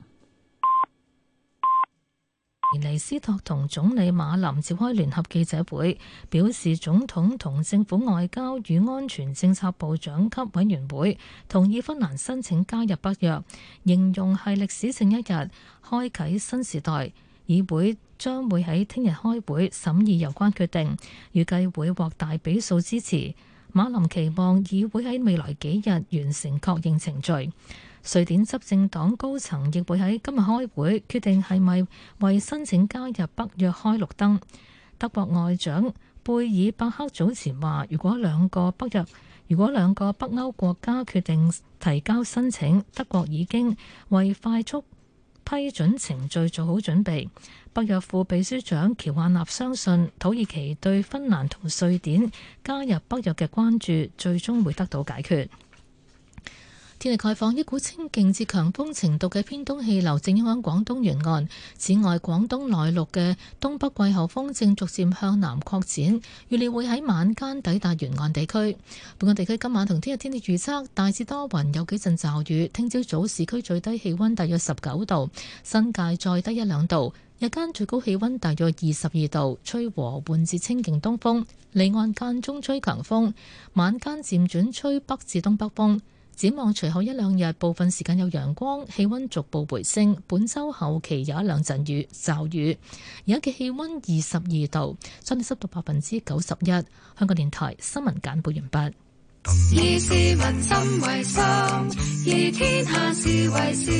尼斯托同總理馬林召開聯合記者會，表示總統同政府外交與安全政策部長級委員會同意芬蘭申請加入北約，形容係歷史性一日，開啟新時代。議會將會喺聽日開會審議有關決定，預計會獲大比數支持。馬林期望議會喺未來幾日完成確認程序。瑞典執政黨高層亦會喺今日開會，決定係咪為申請加入北約開綠燈。德國外長貝爾伯克早前話，如果兩個北歐國家決定提交申請，德國已經為快速批准程序做好準備。北約副秘書長喬亞納相信，土耳其對芬蘭同瑞典加入北約嘅關注最終會得到解決。天氣概況，一股清勁至強風程度嘅偏東氣流正影響廣東沿岸。此外，廣東內陸嘅東北季候風正逐漸向南擴展，預料會喺晚間抵達沿岸地區。本港地區今晚同聽日天氣預測大致多雲，有幾陣驟雨。聽朝早市區最低氣溫大約19度，新界再低1-2度。日間最高氣溫大約22度，吹和緩至清勁東風，離岸間中吹強風。晚間漸轉吹北至東北風。展望隨後1-2日，部分時間有陽光，氣溫逐步回升。本週後期有1-2陣驟雨。而家嘅氣溫22度，相對濕度91%。香港電台新聞簡報完畢。 以市民心為心，以天下事為事。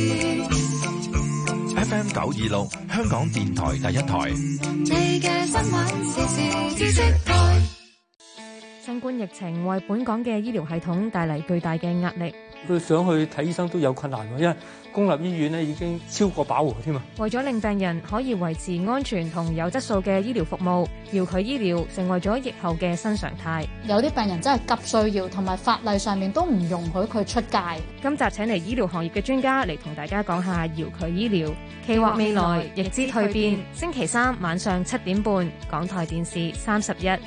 FM 926，香港電台第一台。 你嘅新聞時事知識台。 新冠疫情為本港嘅醫療系統帶嚟巨大嘅壓力。 佢想去睇醫生都有困難喎，因為公立醫院咧已經超過飽和添啊。 為咗令病人可以維持安全同有質素嘅醫療服務，遙距醫療成為咗疫後嘅新常態。 有啲病人真係急需要，同埋法例上面都唔容許佢出街。 今集請嚟醫療行業嘅專家嚟同大家講下遙距醫療，企劃未來，逆之蛻變。星期3晚上7點半，港台電視31。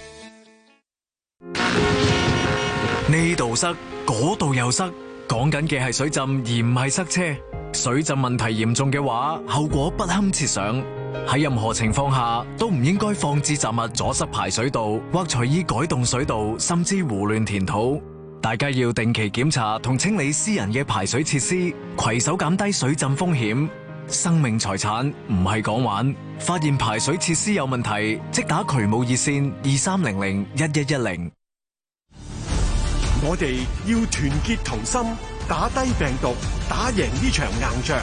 呢度塞，嗰度又塞，講緊嘅係水浸而唔係塞車。水浸問題嚴重嘅話，後果不堪設想。喺任何情況下都唔應該放置雜物阻塞排水道，或隨意改動水道，甚至胡亂填土。大家要定期檢查同清理私人嘅排水設施，攜手減低水浸風險。生命財產唔係講玩，發現排水設施有問題，即打渠務熱線23001110。 我哋要團結同心，打低病毒，打贏呢場硬仗。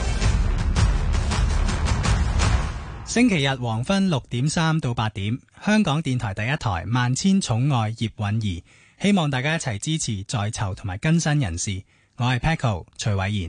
星期日黃昏6點3到8點，香港電台第一台萬千寵愛葉韻儀，希望大家一齊支持在囚同埋更新人士。我係 Paco 徐偉賢。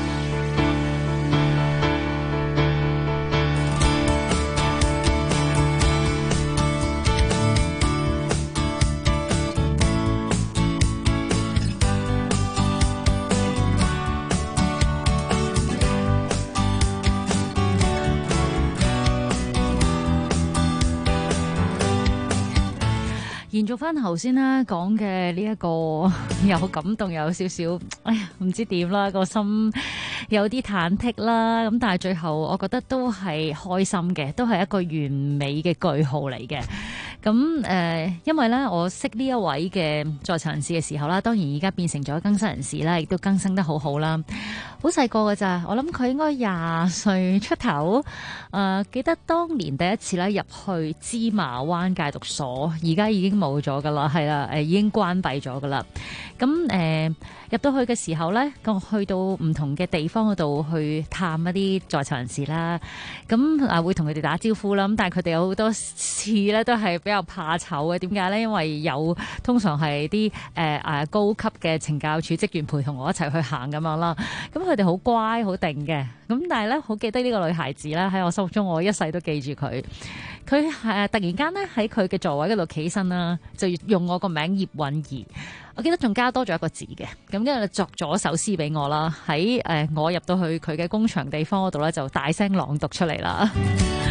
延續翻頭先啦，講嘅呢一個有感動，有少少，哎呀，唔知點啦，個心有啲忐忑啦。咁但係最後，我覺得都係開心嘅，都係一個完美嘅句號嚟嘅。咁因為咧，我識呢一位嘅在囚人士嘅時候啦，當然而家變成咗更新人士啦，亦都更新得好好啦。好細個㗎咋，我諗佢應該20歲出頭。記得當年第一次咧入去芝麻灣戒毒所，而家已經冇咗噶啦，係啦，已經關閉咗噶啦。咁入到去嘅時候咧，我去到唔同嘅地方嗰度去探一啲在囚人士啦。咁會同佢哋打招呼啦。咁但係佢哋有好多次咧都係比較怕醜嘅。點解咧？因為有通常係啲高級嘅懲教處職員陪同我一齊去行咁樣啦。咁佢哋好乖好定嘅。咁但係咧，好記得呢個女孩子咧，喺我心目中，我一世都記住佢。佢係突然間咧喺佢嘅座位嗰度企身啦，就用我個名葉韻儀。我記得仲加多咗一個字嘅，咁跟住作咗首詩俾我啦。喺我入到去佢嘅工場地方嗰度咧，就大聲朗讀出嚟啦。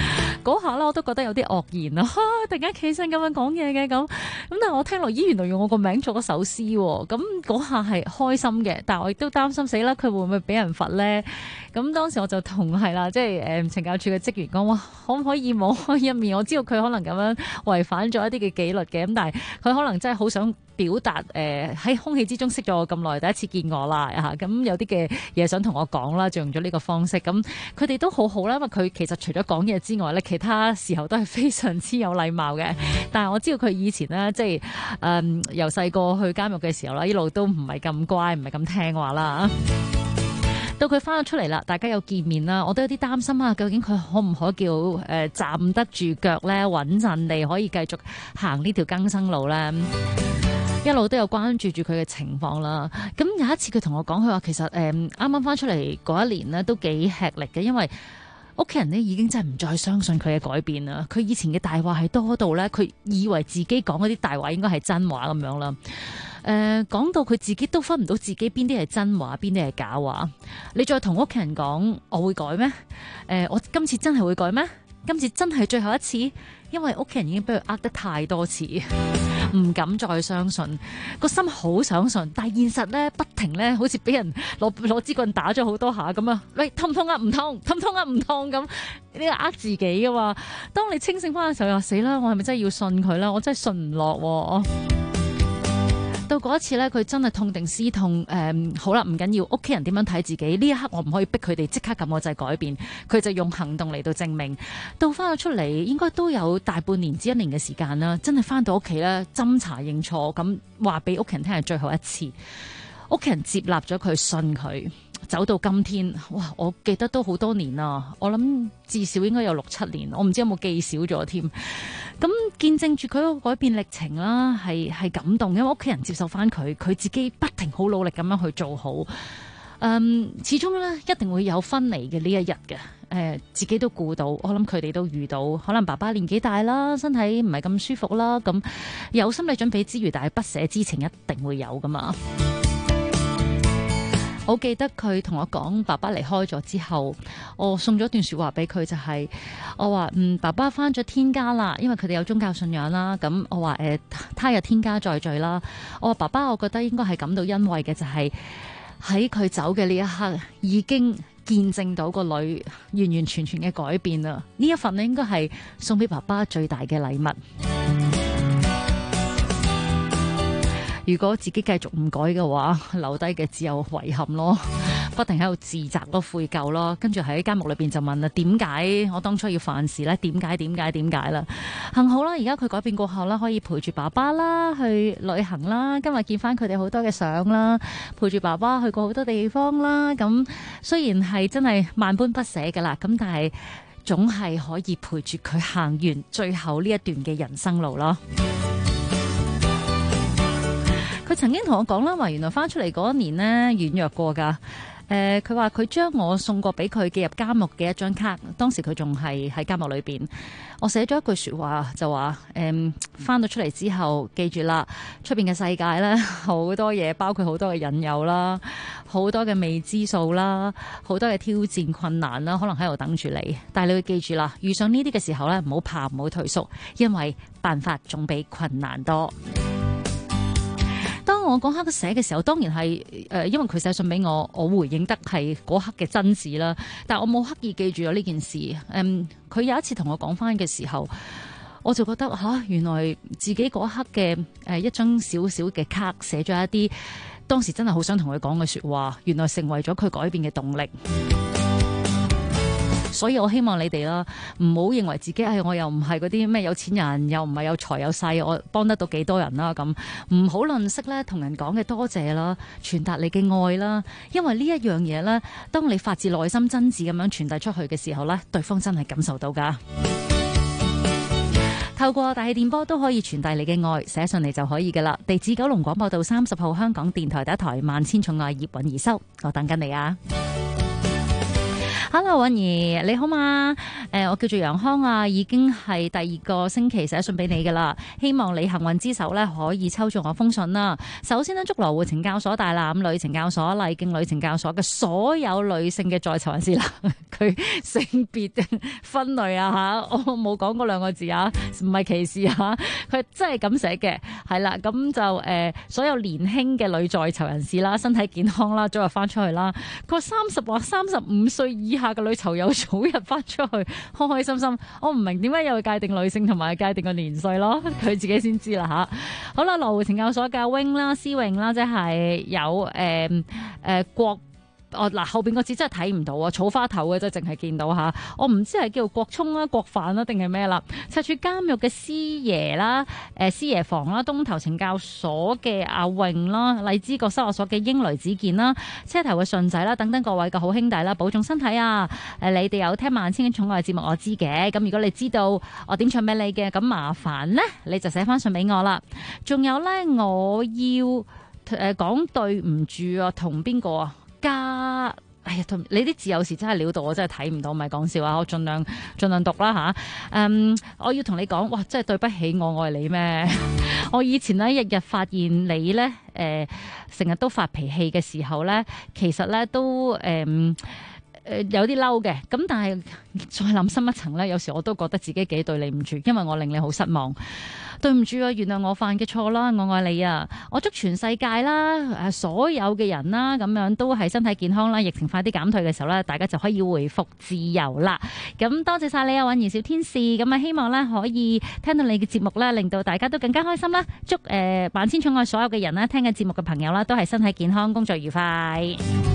嗰下啦，我都覺得有啲愕然啊！突然間企身咁樣講嘢嘅咁，但係我聽落咦，原來用我個名做咗首詩喎，咁嗰下係開心嘅，但係我亦都擔心死啦，佢會唔會俾人罰咧？咁當時我就同係啦，即係懲教處嘅職員講話，可唔可以網開一面？我知道佢可能咁樣違反咗一啲嘅紀律嘅，咁但係佢可能真係好想表達喺空氣之中識咗我咁耐，第一次見我啦嚇，咁有啲嘅嘢想同我講啦，就用咗呢個方式。咁佢哋都好好啦，因為佢其實除咗講嘢之外咧，其他時候都係非常之有禮貌嘅。但係我知道佢以前咧，即係由細個去監獄嘅時候啦，一路都唔係咁乖，唔係咁聽話啦。到佢翻咗出嚟啦，大家有見面啦，我都有啲擔心啊，究竟佢可唔可叫站得住腳咧，穩陣地可以繼續行呢條更生路咧？一路都有關注住佢嘅情況啦。咁有一次佢同我講，佢話其實啱啱翻出嚟嗰一年呢都幾吃力嘅，因為屋企人呢已經真係唔再相信佢嘅改變啦。佢以前嘅大話係多到呢，佢以為自己講嗰啲大話應該係真話咁樣啦。講到佢自己都分唔到自己邊啲係真話，邊啲係假話。你再同屋企人講我會改咩？我今次真係會改咩？今次真係最後一次？因為屋企人已經俾佢呃得太多次，唔敢再相信，個心好想信，但係現實咧不停咧，好似俾人攞支棍打咗好多下咁啊！喂，痛唔痛啊？唔痛，痛唔痛啊？唔痛咁，呢個呃自己噶嘛。當你清醒翻嘅時候，又死啦！我係咪真係要信佢啦？我真係信唔落。到嗰一次咧，佢真係痛定思痛，好啦，唔緊要，屋企人點樣睇自己呢一刻，我唔可以逼佢哋即刻撳個掣改變，佢就用行動嚟到證明。到翻咗出嚟，應該都有大半年至1年嘅時間啦，真係翻到屋企咧，斟茶認錯，咁話俾屋企人聽係最後一次，屋企人接納咗佢，信佢。走到今天，哇！我記得都好多年啦，我諗至少應該有6-7年，我唔知有冇記少咗添。咁見證住佢個改變歷程啦，係感動，因為屋企人接受翻佢，佢自己不停好努力咁樣去做好。始終咧一定會有分離嘅呢一日嘅，自己都顧到，我諗佢哋都遇到，可能爸爸年紀大啦，身體唔係咁舒服啦，咁有心理準備之餘，但係不捨之情一定會有噶嘛。我記得佢同我講，爸爸離開咗之後，我送咗段說話俾佢，就係我話爸爸翻咗天家啦，因為佢哋有宗教信仰啦。咁我話他日天家再聚啦。我話爸爸，我覺得應該係感到欣慰嘅，就係喺佢走嘅呢一刻，已經見證到個女完完全全嘅改變啦。呢一份咧應該係送俾爸爸最大嘅禮物。如果自己繼續唔改嘅話，留低嘅只有遺憾咯，不停喺度自責咯、悔疚咯，跟住喺監獄裏邊就問啦：點解我當初要犯事咧？點解啦？幸好啦，而家佢改變過後啦，可以陪住爸爸啦去旅行啦，今日見翻佢哋好多嘅相啦，陪住爸爸去過好多地方啦。咁雖然係真係萬般不捨噶啦，咁但係總係可以陪住佢行完最後呢一段嘅人生路咯。佢曾經同我講啦，話原來翻出嚟嗰一年呢，軟弱過噶。佢話佢將我送過俾佢寄入監獄嘅一張卡，當時佢仲係喺監獄裏邊。我寫咗一句說話，就話翻到出嚟之後，記住啦，出邊嘅世界咧好多嘢，包括好多嘅引誘啦，好多嘅未知數啦，好多嘅挑戰困難啦，可能喺度等住你。但係你要記住啦，遇上呢啲嘅時候咧，唔好怕，唔好退縮，因為辦法總比困難多。當我嗰刻寫嘅時候，當然係因為佢寫信俾我，我回應得係嗰刻嘅真事啦。但我冇刻意記住咗呢件事。佢有一次同我講翻嘅時候，我就覺得原來自己嗰刻嘅一張小小嘅卡，寫咗一啲當時真係好想同佢講嘅說話，原來成為咗佢改變嘅動力。所以我希望你哋啦，唔好認為自己我又唔係嗰啲咩有錢人，又唔係有財有勢，我幫得到幾多人啦，咁唔好吝嗇咧，同人講嘅多謝啦，傳達你嘅愛啦，因為呢一樣嘢咧，當你發自內心真摯咁樣傳遞出去嘅時候咧，對方真係感受到噶。透過大氣電波都可以傳遞你嘅愛，寫信嚟就可以噶啦。地址：九龍廣播道30號，香港電台第一台萬千寵愛葉韻儀收，我等緊你啊！ Hello， 允兒你好嘛？我叫做楊康啊，已經係第2個星期寫信俾你噶啦，希望你幸運之手咧可以抽中我封信啦。首先呢，祝羅湖懲教所、大欖女懲教所、麗徑女懲教所嘅所有女性嘅在囚人士啦，佢性別分類啊吓，我冇講嗰2個字啊，唔係歧視啊，佢真係咁寫嘅，係啦，咁就所有年輕嘅女在囚人士啦，身體健康啦，早日翻出去啦。佢話30或35歲以下嘅女囚友早日翻出去，開開心心。我唔明點解又界定女性同埋界定個年歲咯，佢自己先知啦吓。好啦，羅湖懲教所嘅 wing 啦、思穎啦，即係有國。嗱，後邊個字真係睇唔到啊，草花頭嘅啫，淨係見到吓。我唔知係叫國聰啦、國範啦定係咩啦。赤柱監獄嘅師爺啦、師爺房啦、東頭懲教所嘅阿穎啦、荔枝角收押所嘅英雷子健啦、車頭嘅順仔啦等等各位嘅好兄弟啦，保重身體啊！你哋有聽萬千寵愛嘅節目，我知嘅。咁如果你知道我點唱俾你嘅，咁麻煩咧你就寫翻信俾我啦。仲有咧，我要講對唔住啊，同邊個啊？哎呀，你啲字有時真係潦到，我真係睇唔到，唔係講笑啊！我盡量讀啦吓。我要同你講，哇，真係對不起，我愛你咩？我以前咧日日發現你咧，成日都發脾氣嘅時候咧，其實咧都有啲嬲嘅。咁但係再諗深一層咧，有時我都覺得自己幾對你唔住，因為我令你好失望。對唔住啊，原諒我犯嘅錯啦，我愛你啊！我祝全世界啦，所有嘅人啦，咁樣都係身體健康啦，疫情快啲減退嘅時候咧，大家就可以回復自由啦。咁多謝晒你啊，允兒小天使。咁啊，希望咧可以聽到你嘅節目咧，令到大家都更加開心啦。祝萬千寵愛所有嘅人啦，聽緊節目嘅朋友啦，都係身體健康，工作愉快。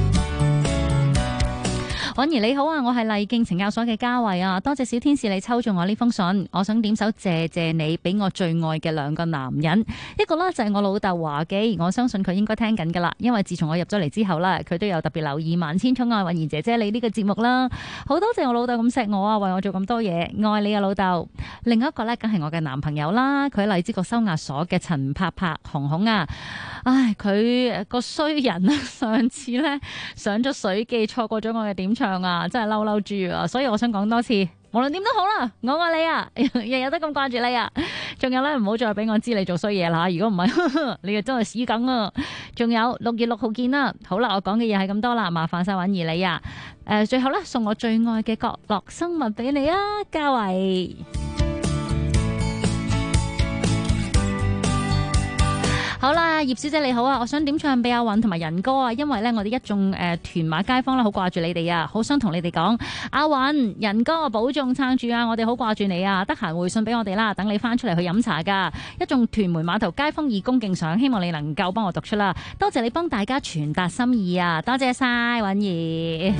允兒你好啊，我係麗徑懲教所嘅嘉慧啊，多謝小天使你抽中我呢封信，我想點首謝謝你俾我最愛嘅2個男人，一個呢就係我老豆華基，我相信佢應該聽緊噶啦，因為自從我入咗嚟之後呢，佢都有特別留意萬千寵愛允兒姐姐你呢個節目啦，好多謝我老豆咁錫我啊，為我做咁多嘢，愛你啊老豆。另一個呢，梗係我嘅男朋友啦，佢喺荔枝角收押所嘅陳柏柏紅紅啊，唉，佢個衰人啊，上次呢，上咗水記，錯過咗我嘅點唱啊，真係嬲嬲豬啊！所以我想講多次，無論點都好啦，我愛你啊，日日都咁掛住你啊！仲有咧，唔好再俾我知你做衰嘢啦，如果唔係，你就真係屎梗啊！仲有6月6號見啦，好啦，我講嘅嘢係咁多啦，麻煩晒允兒你啊！最後咧，送我最愛嘅角落生物俾你啊，嘉慧。好啦，葉小姐你好啊，我想點唱俾阿韻同埋仁哥啊，因為咧我哋一眾屯馬街坊啦，好掛住你哋啊，好想同你哋講，阿韻、仁哥保重撐住啊，我哋好掛住你啊，得閒回信俾我哋啦，等你翻出嚟去飲茶噶，一眾屯門碼頭街坊義工敬上，希望你能夠幫我讀出啦，多謝你幫大家傳達心意啊，多謝晒韻兒。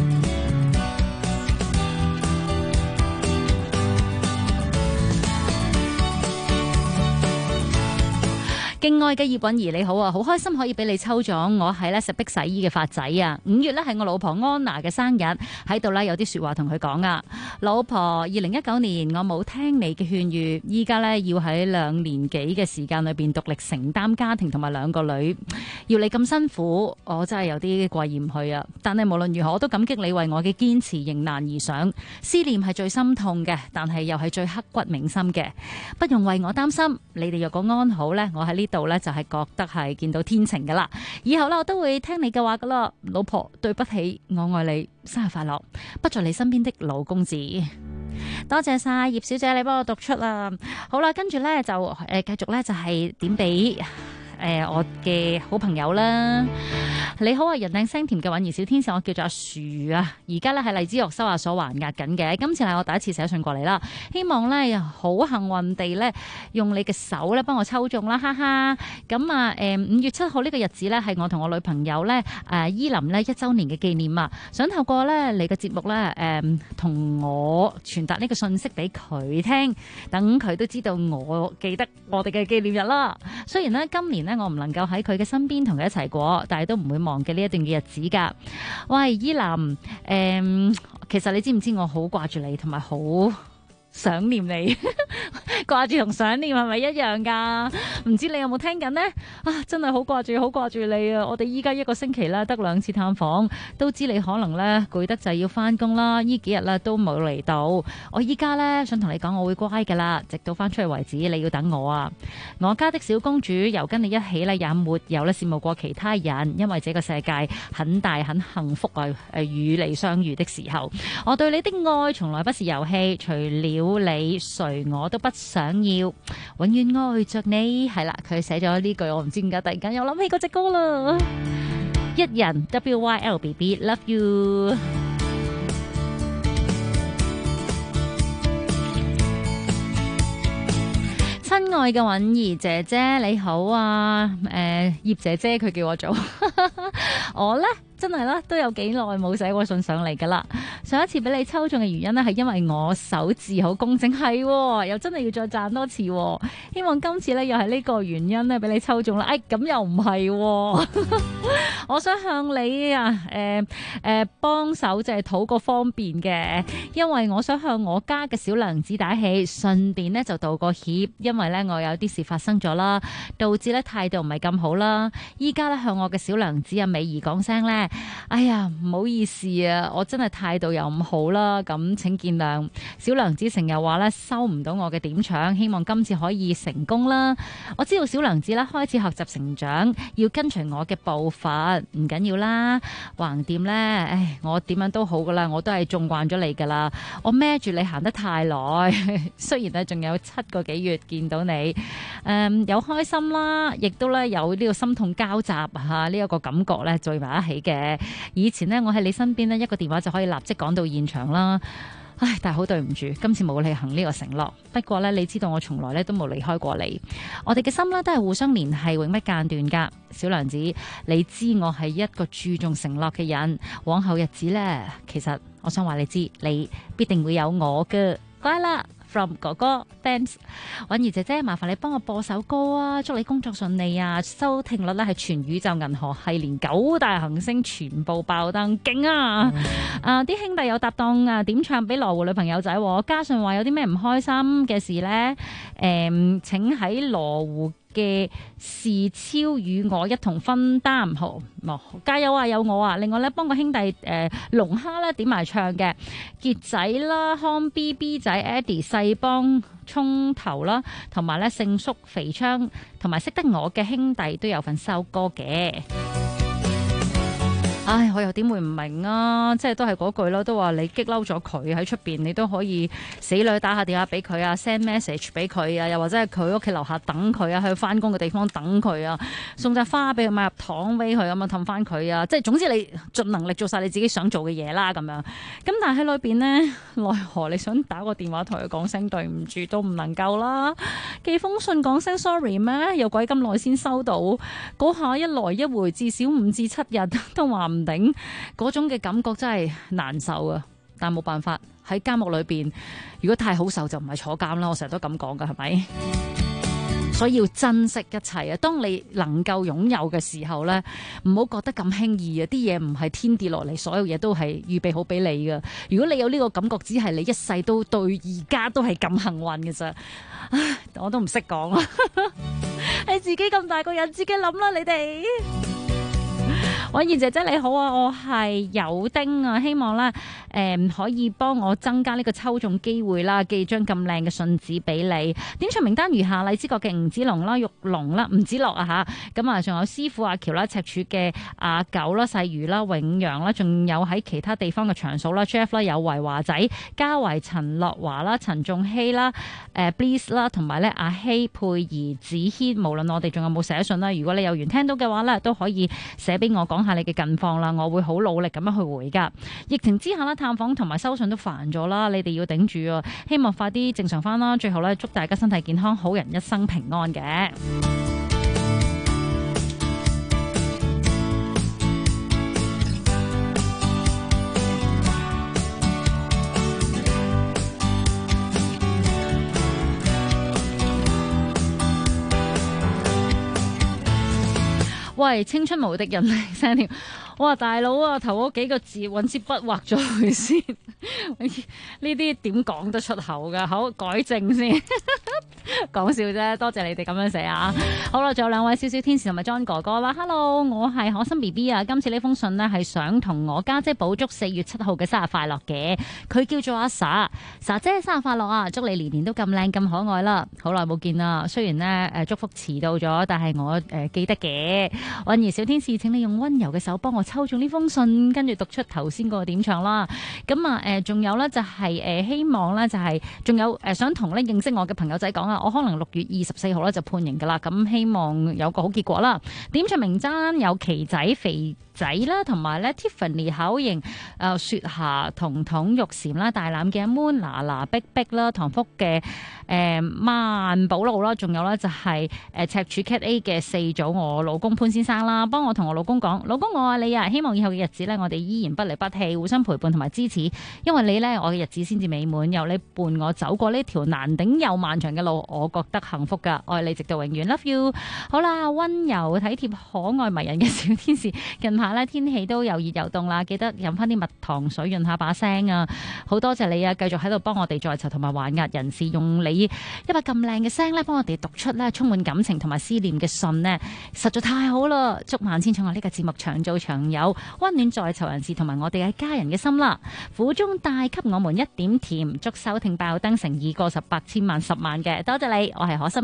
敬愛嘅葉韻兒你好啊，好開心可以俾你抽咗，我係咧石壁洗衣嘅發仔啊！5月咧係我老婆安娜嘅生日，喺度咧有啲說話同佢講啊，老婆，2019年我冇聽你嘅勸喻，依家咧要喺2年幾嘅時間裏邊獨力承擔家庭同埋2個女，要你咁辛苦，我真係有啲過意唔去啊！但係無論如何，我都感激你為我嘅堅持迎難而上，思念係最心痛嘅，但係又係最刻骨銘心嘅，不用為我擔心，你哋若果安好咧，我喺呢度咧就係覺得係見到天晴噶啦，以後咧我都會聽你嘅話噶啦，老婆對不起，我愛你，生日快樂，不在你身邊的老公子，多謝晒葉小姐你幫我讀出啦，好啦，跟住咧就繼續咧就係點俾我嘅好朋友啦，你好啊，人靚聲甜嘅韻兒小天使，我叫做阿樹啊，而家咧喺荔枝角收押所還押緊嘅，今次係我第一次寫信過嚟啦，希望咧好幸運地咧用你嘅手咧幫我抽中啦，哈哈，咁啊5月7號呢個日子咧係我同我女朋友咧伊琳咧1周年嘅紀念啊，想透過咧你嘅節目咧同我傳達呢個信息俾佢聽，等佢都知道我記得我哋嘅紀念日啦。雖然咧今年我唔能夠喺佢嘅身邊同佢一齊過，但係都唔會忘記呢一段嘅日子噶。喂，伊琳，其實你知唔知我好掛住你，同埋好想念你。 掛住同想念係咪一樣㗎？唔知你有冇聽緊呢？啊，真係好掛住，好掛住你啊！我哋依家一個星期咧得2次探訪，都知你可能咧攰得就要翻工啦。呢幾日咧都冇嚟到，我依家咧想同你講，我會乖㗎啦，直到翻出去為止。你要等我啊！我家的小公主由跟你一起咧，也沒有咧羨慕過其他人，因為這個世界很大，很幸福啊！與你相遇的時候，我對你的愛從來不是遊戲，除了你，誰我都不想要，永遠愛着你。係啦，佢寫咗呢句，我唔知點解突然間又諗起嗰隻歌啦。一人 WYLBB Love You。親愛嘅允兒姐姐你好啊，葉姐姐佢叫我做我呢真係啦，都有幾耐冇寫過信上嚟噶啦。上一次俾你抽中嘅原因呢，係因為我手字好工整，係又真係要再讚多次。希望今次呢又係呢個原因呢俾你抽中啦。咁又唔係，我想向你啊幫手就係討個方便嘅，因為我想向我家嘅小娘子打氣，順便呢就道個歉，因為呢我有啲事發生咗啦，導致呢態度唔係咁好啦。依家呢向我嘅小娘子阿美儀講聲呢。哎呀，唔好意思啊，我真係態度又唔好啦，咁請見諒。小娘子成日話咧收唔到我嘅點搶，希望今次可以成功啦。我知道小娘子咧開始學習成長，要跟隨我嘅步伐，唔緊要啦。橫掂咧，我點樣都好噶啦，我都係縱慣咗你噶啦。我孭住你行得太耐，雖然咧仲有7個幾月見到你，有開心啦，亦都咧有呢個心痛交集吓，呢一個感覺咧聚埋一起嘅。以前呢，我喺你身邊呢，一個電話就可以立即趕到現場啦。唉，但係好對唔住，今次冇履行呢個承諾。不過呢，你知道我從來咧都冇離開過你，我哋嘅心呢，都係互相聯繫，永不間斷噶。小娘子，你知我係一個注重承諾嘅人，往後日子呢，其實我想話你知，你必定會有我嘅。乖啦，From 哥哥 ，Thanks， 允兒姐姐，麻煩你幫我播首歌啊！祝你工作順利啊！收聽率咧係全宇宙銀河系連9大行星全部爆燈，勁啊！啲兄弟有搭檔啊，點唱俾羅湖女朋友仔，加上話有啲咩唔開心嘅事呢？請喺羅湖嘅事超與我一同分擔，好，加油啊！有我啊！另外咧，幫個兄弟龍蝦咧點埋唱嘅傑仔啦、康 BB 仔、Eddie 細幫葱頭啦，同埋咧勝叔肥昌，同埋識得我嘅兄弟都有份收歌嘅。唉，我又點會唔明啊？即係都係嗰句咯，都話你激嬲咗佢喺出邊，你都可以死女打下電話俾佢啊 ，send message 俾佢啊，又或者係佢屋企樓下等佢啊，去翻工嘅地方等佢啊，送隻花俾佢，買入糖俾佢咁啊，氹翻佢啊，即係總之你盡能力做晒你自己想做嘅嘢啦，咁樣。咁但係喺裏邊呢，奈何你想打個電話同佢講聲對唔住都唔能夠啦，寄封信講聲 sorry 咩？又鬼咁耐先收到，嗰下一來一回至少5至7日都話唔頂，嗰種嘅感覺真係難受啊！但冇辦法，喺監獄裏邊，如果太好受就唔係坐監啦。我成日都咁講噶，係咪？所以要珍惜一切啊！當你能夠擁有嘅時候呢，唔好覺得咁輕易啊！啲嘢唔係天跌落嚟，所有嘢都係預備好俾你噶。如果你有呢個感覺，只係你一世都對而家都係咁幸運嘅咋。唉，我都唔識講啊！你自己咁大個人，自己諗啦，你哋。允兒姐姐你好啊，我係有丁啊，希望咧可以幫我增加呢個抽中機會啦，寄張咁靚嘅信紙俾你。點唱名單如下：荔枝角嘅吳子龍啦、玉龍啦、吳子樂啊吓，咁啊仲有師傅阿喬啦、赤柱嘅阿九啦、細魚啦、永陽啦，仲有喺其他地方嘅長數啦、Jeff 啦、有為華仔、嘉維、陳樂華啦、陳仲希啦、Bliss 啦，同埋咧阿希、佩儀、子軒。無論我哋仲有冇寫信啦，如果你有緣聽到嘅話咧，都可以寫俾我講下你嘅近況啦，我會好努力咁樣去回噶。疫情之下啦，探訪同埋收信都煩咗啦，你哋要頂住啊！希望快啲正常翻啦。最後咧，祝大家身體健康，好人一生平安嘅。喂，青春無敵人嚟聲條，哇大佬啊，頭嗰幾個字揾支筆畫咗佢先，呢啲點講得出口㗎？好，改正先。 講笑啫，多謝你哋咁樣寫啊！好啦，仲有兩位小小天使同埋 John 哥哥啦。Hello， 我係可心 BB 啊。今次呢封信呢，係想同我家姐補祝4月7號嘅生日快樂嘅。佢叫做阿 Sa 姐，生日快樂啊！祝你年年都咁靚咁可愛啦。好耐冇見啦，雖然呢祝福遲到咗，但係我記得嘅。韻兒小天使，請你用溫柔嘅手幫我抽中呢封信，跟住讀出頭先嗰個點唱啦。咁啊仲有呢，就係希望呢，就係仲有想同咧認識我嘅朋友仔講啊，我可能6月24號咧就判刑噶啦，咁希望有個好結果啦。點唱名單有奇仔、肥仔啦，同埋咧 Tiffany 口型、雪霞、彤彤、玉嬋啦、大欖嘅 Moon、嗱嗱逼逼啦、唐福嘅萬寶路啦，仲有咧就係赤柱 Cat A 嘅4組我老公潘先生啦，幫我同我老公講，老公我愛你啊，希望以後嘅日子咧我哋依然不離不棄，互相陪伴同埋支持，因為你咧我嘅日子先至美滿，由你伴我走過呢條難頂又漫長嘅路，我覺得幸福噶，愛你直到永遠 ，love you。好啦，溫柔體貼可愛迷人嘅小天使，近排咧天氣都又熱又凍啦，記得飲翻啲蜜糖水潤下把聲啊！好多謝你啊，繼續喺度幫我哋在囚同埋還押人士，用你一把咁靚嘅聲咧，幫我哋讀出咧充滿感情同埋思念嘅信呢，實在太好啦！祝萬千寵愛呢個節目長做長有，溫暖在囚人士同埋我哋嘅家人嘅心啦，苦中帶給我們一點甜，祝收聽爆燈成2個18千萬10萬嘅，多謝你，我係可心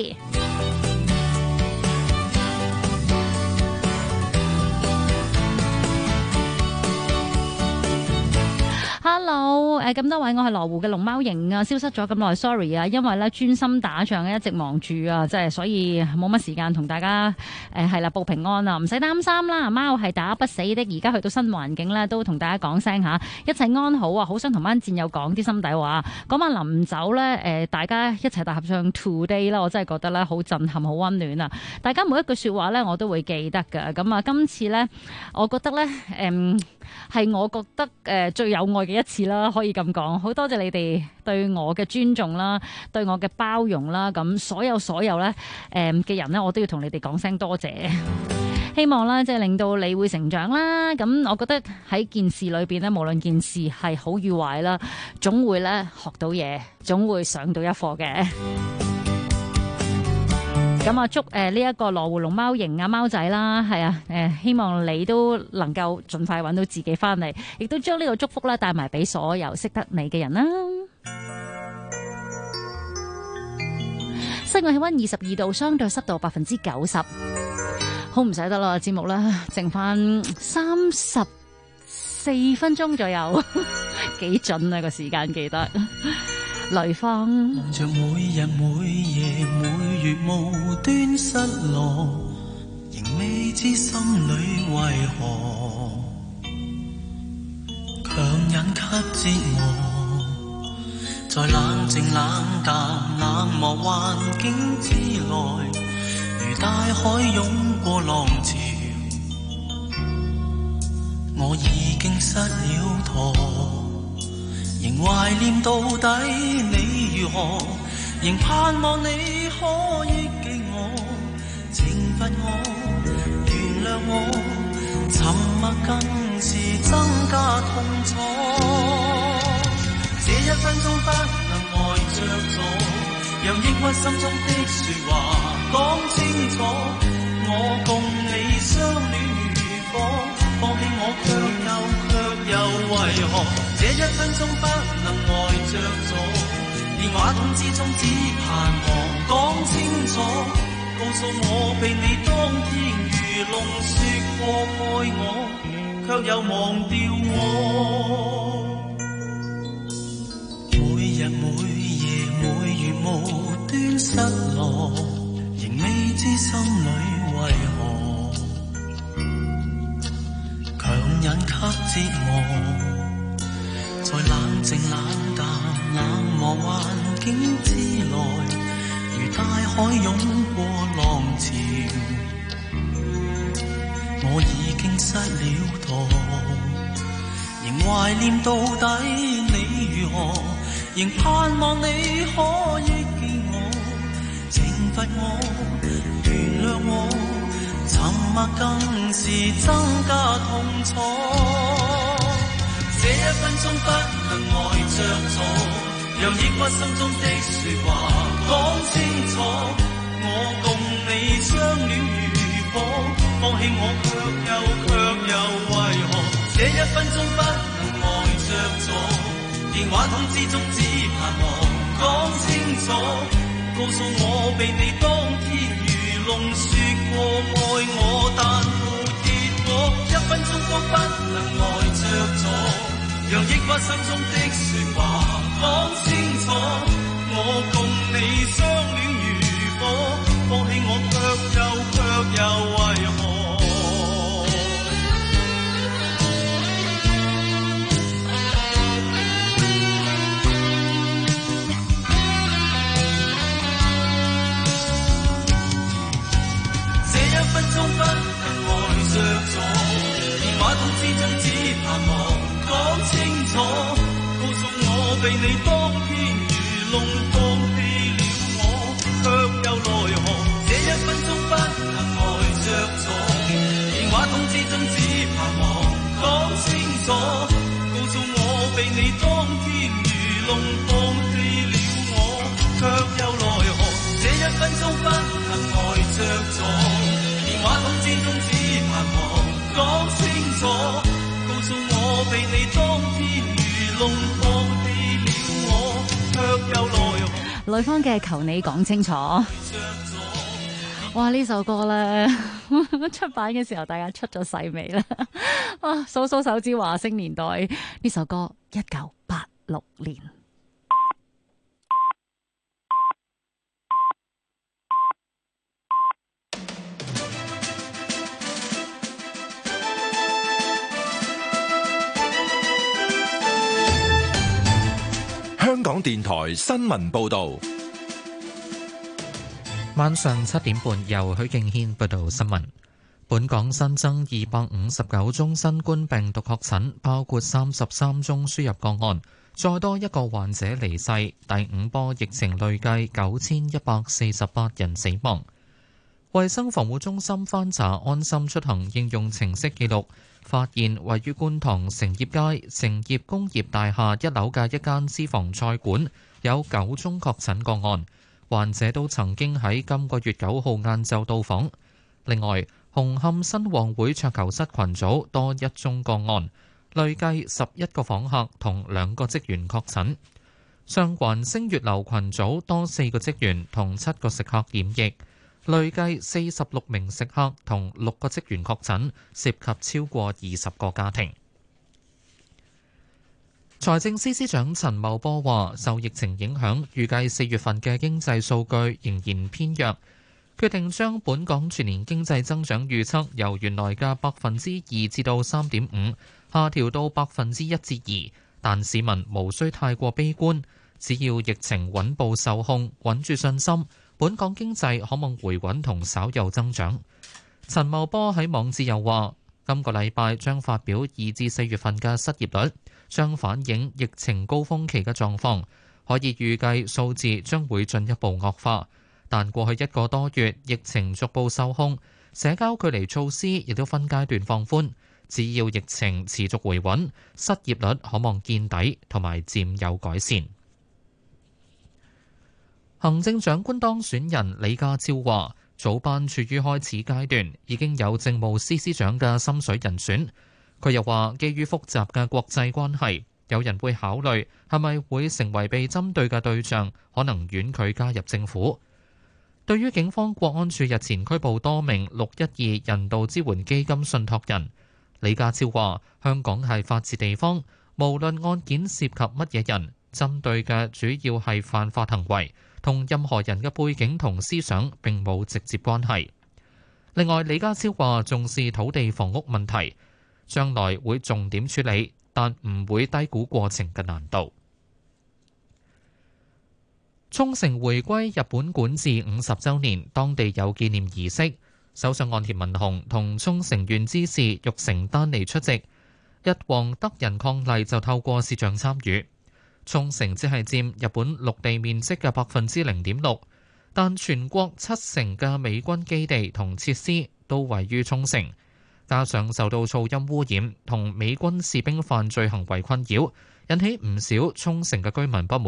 BB。Hello， 咁多位，我係羅湖嘅龍貓營啊，消失咗咁耐 ，sorry 啊，因為咧專心打仗一直忙住啊，即係所以冇乜時間同大家係啦報平安啊，唔使擔心啦，貓係打不死的，而家去到新環境咧，都同大家講聲吓，一切安好啊，好想同班戰友講啲心底話。嗰晚臨走咧，大家一齊大合唱 Today 啦，我真係覺得咧好震撼，好溫暖啊！大家每一句說話咧，我都會記得噶。咁啊，今次咧，我覺得咧，係我覺得最有愛嘅一次啦，可以咁講。好多謝你哋對我嘅尊重啦，對我嘅包容啦，咁所有咧嘅人咧，我都要同你哋講聲多謝。希望咧即係令到你會成長啦。咁我覺得喺件事裏邊咧，無論件事係好與壞啦，總會咧學到嘢，總會上到一課嘅。咁啊，祝呢一個羅湖龍貓營啊貓仔啦，係啊，希望你都能夠盡快揾到自己翻嚟，亦都將呢個祝福咧帶埋俾所有識得你嘅人啦。室外氣溫22度，相對濕度90%，好唔捨得啦，節目啦，剩翻34分鐘左右，幾準啊個時間記得。雷鋒望着每日每夜每月無端失落，仍未知心裏為何強忍給折磨，在冷靜冷淡冷漠環境之內，如大海湧過浪潮，我已經失了舵，仍懷念到底你如何，仍盼望你可憶記我，懲罰我，原諒我，沉默更是增加痛楚。這1分鐘不能呆着坐，讓抑鬱心中的說話講清楚。我共你相戀如火，放棄我卻又為何？這1分鐘不能呆着坐，電話筒之中只盼望講清楚，告訴我被你當天如龍說過愛我，卻又忘掉我。每日每夜每月無端失落，仍未知心裏為何強忍給折磨，在冷靜冷淡冷漠環境之內，如大海湧過浪潮，我已經失了舵，仍懷念到底你如何，仍盼望你可憶記我，懲罰我，原諒我，沉默更是增加痛楚。這1分鐘不能呆着坐， 讓抑鬱心中的説話講清楚。我共你相戀如火，放棄我卻又為何？這一分鐘不能呆着坐，電話筒之中只盼望講清楚，告訴我被你當天愚弄説過愛我，但沒結果。一分鐘都不能呆着坐，讓抑鬱心中的説話講清楚。我共你相戀如火，放棄我卻又為何？這一分鐘不能呆着坐，電話筒之中只盼望講清楚，告訴我被你當天愚弄，放棄了我，卻又奈何？這一分鐘不能呆着坐，電話筒之中只盼望講清楚，告訴我被你當天愚弄，放棄了我，卻又奈何？這一分鐘不能呆着坐，電話筒之中只盼望講清楚，告訴我被你當天愚弄，放棄了我，卻又奈何？ 呂方嘅求你講清楚。哇！呢首歌咧出版嘅時候，大家出咗世未咧？哇！數數手指華星年代呢首歌，1986年。 香港電台新聞報導。 晚上7點半，由許敬軒報道新聞。本港新增259宗新冠病毒確診，包括33宗輸入個案，再多一個患者離世。第五波疫情累計9148人死亡。衛生防護中心翻查安心出行應用程式記錄，發現位於觀塘成業街成業工業大廈1樓嘅一間私房菜館有9宗確診個案。患者都曾經喺今個月9號晏晝到訪。另外，紅磡新旺會桌球室群組多1宗個案，累計11個訪客同2個職員確診。上環星月樓群組多4個職員同7個食客染疫，累計46名食客同6個職員確診，涉及超過20個家庭。財政司司長陳茂波話，受疫情影響，預計4月份嘅經濟數據仍然偏弱，決定將本港全年經濟增長預測由原來嘅2%至到3.5%下調到1%至2%，但市民無需太過悲觀，只要疫情穩步受控，穩住信心，本港經濟可望回穩同稍有增長。陳茂波喺網誌又話，今個禮拜將發表2至4月份嘅失業率，將反映疫情高峰期嘅狀況，可以預計數字將會進一步惡化。但過去1個多月，疫情逐步受控，社交距離措施亦都分階段放寬。只要疫情持續回穩，失業率可望見底同埋漸有改善。行政長官當選人李家超話，組班處於開始階段，已經有政務司司長嘅心水人選。佢又話，基於複雜嘅國際關係，有人會考慮係咪會成為被針對嘅對象，可能婉拒加入政府。對於警方國安處日前拘捕多名612人道支援基金信託人，李家超話，香港係法治地方，無論案件涉及乜嘢人，針對嘅主要係犯法行為，同任何人嘅背景同思想並冇直接關係。另外，李家超話重視土地房屋問題，將來會重點處理，但唔會低估過程嘅難度。沖繩回歸日本管治50週年，當地有紀念儀式。首相岸田文雄同沖繩縣知事玉城丹尼出席，日皇德仁伉儷就透過視像參與。沖繩只係佔日本陸地面積嘅0.6%，但全國70%嘅美軍基地同設施都位於沖繩，加上受到噪音污染同美軍士兵犯罪行為困擾，引起唔少沖繩嘅居民不滿，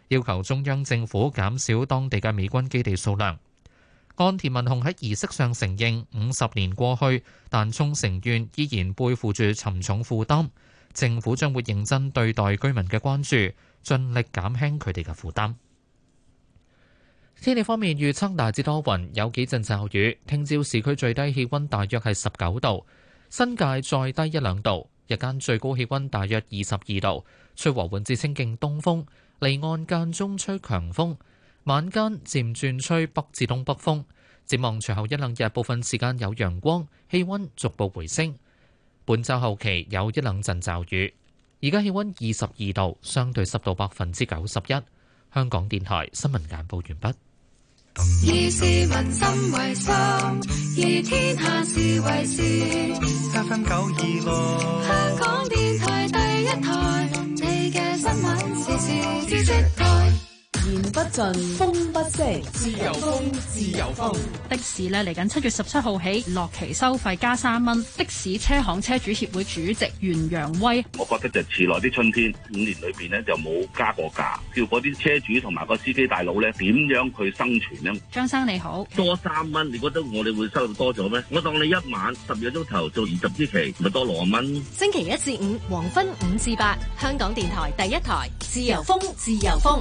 要求中央政府減少當地嘅美軍基地數量。岸田文雄喺儀式上承認50年過去，但沖繩縣依然背負住沉重負擔，政府將會認真對待居民嘅關注，盡力減輕佢哋嘅負擔。天氣方面預測大致多雲，有幾陣驟雨。聽朝市區最低氣溫大約係19度，新界再低1、2度。日間最高氣溫大約22度，吹和緩至清勁東風，離岸間中吹強風。晚間漸轉吹北至東北風。展望隨後1、2日部分時間有陽光，氣溫逐步回升。本週後期有1、2陣驟雨。而家氣溫22度，相對濕度91%。香港電台新聞簡報完畢。 以市民心為心，以天下事為事。 FM 926， 香港電台第一台，你嘅新聞時事知識台。 言不盡，風不息， 自由風，自由風。 的士呢嚟緊7月17號起，落期收費加3蚊。的士車行車主協會主席袁揚威， 我覺得就遲來啲春天，5年裏邊呢就冇加過價，叫嗰啲車主同埋個司機大佬呢點樣去生存呢？ 張生你好， 多3蚊，你覺得我哋會收到多咗咩？我當你一晚12個鐘頭做20支期，咪多60蚊。 星期1至5黃昏5至8，香港電台第一台，自由風，自由風。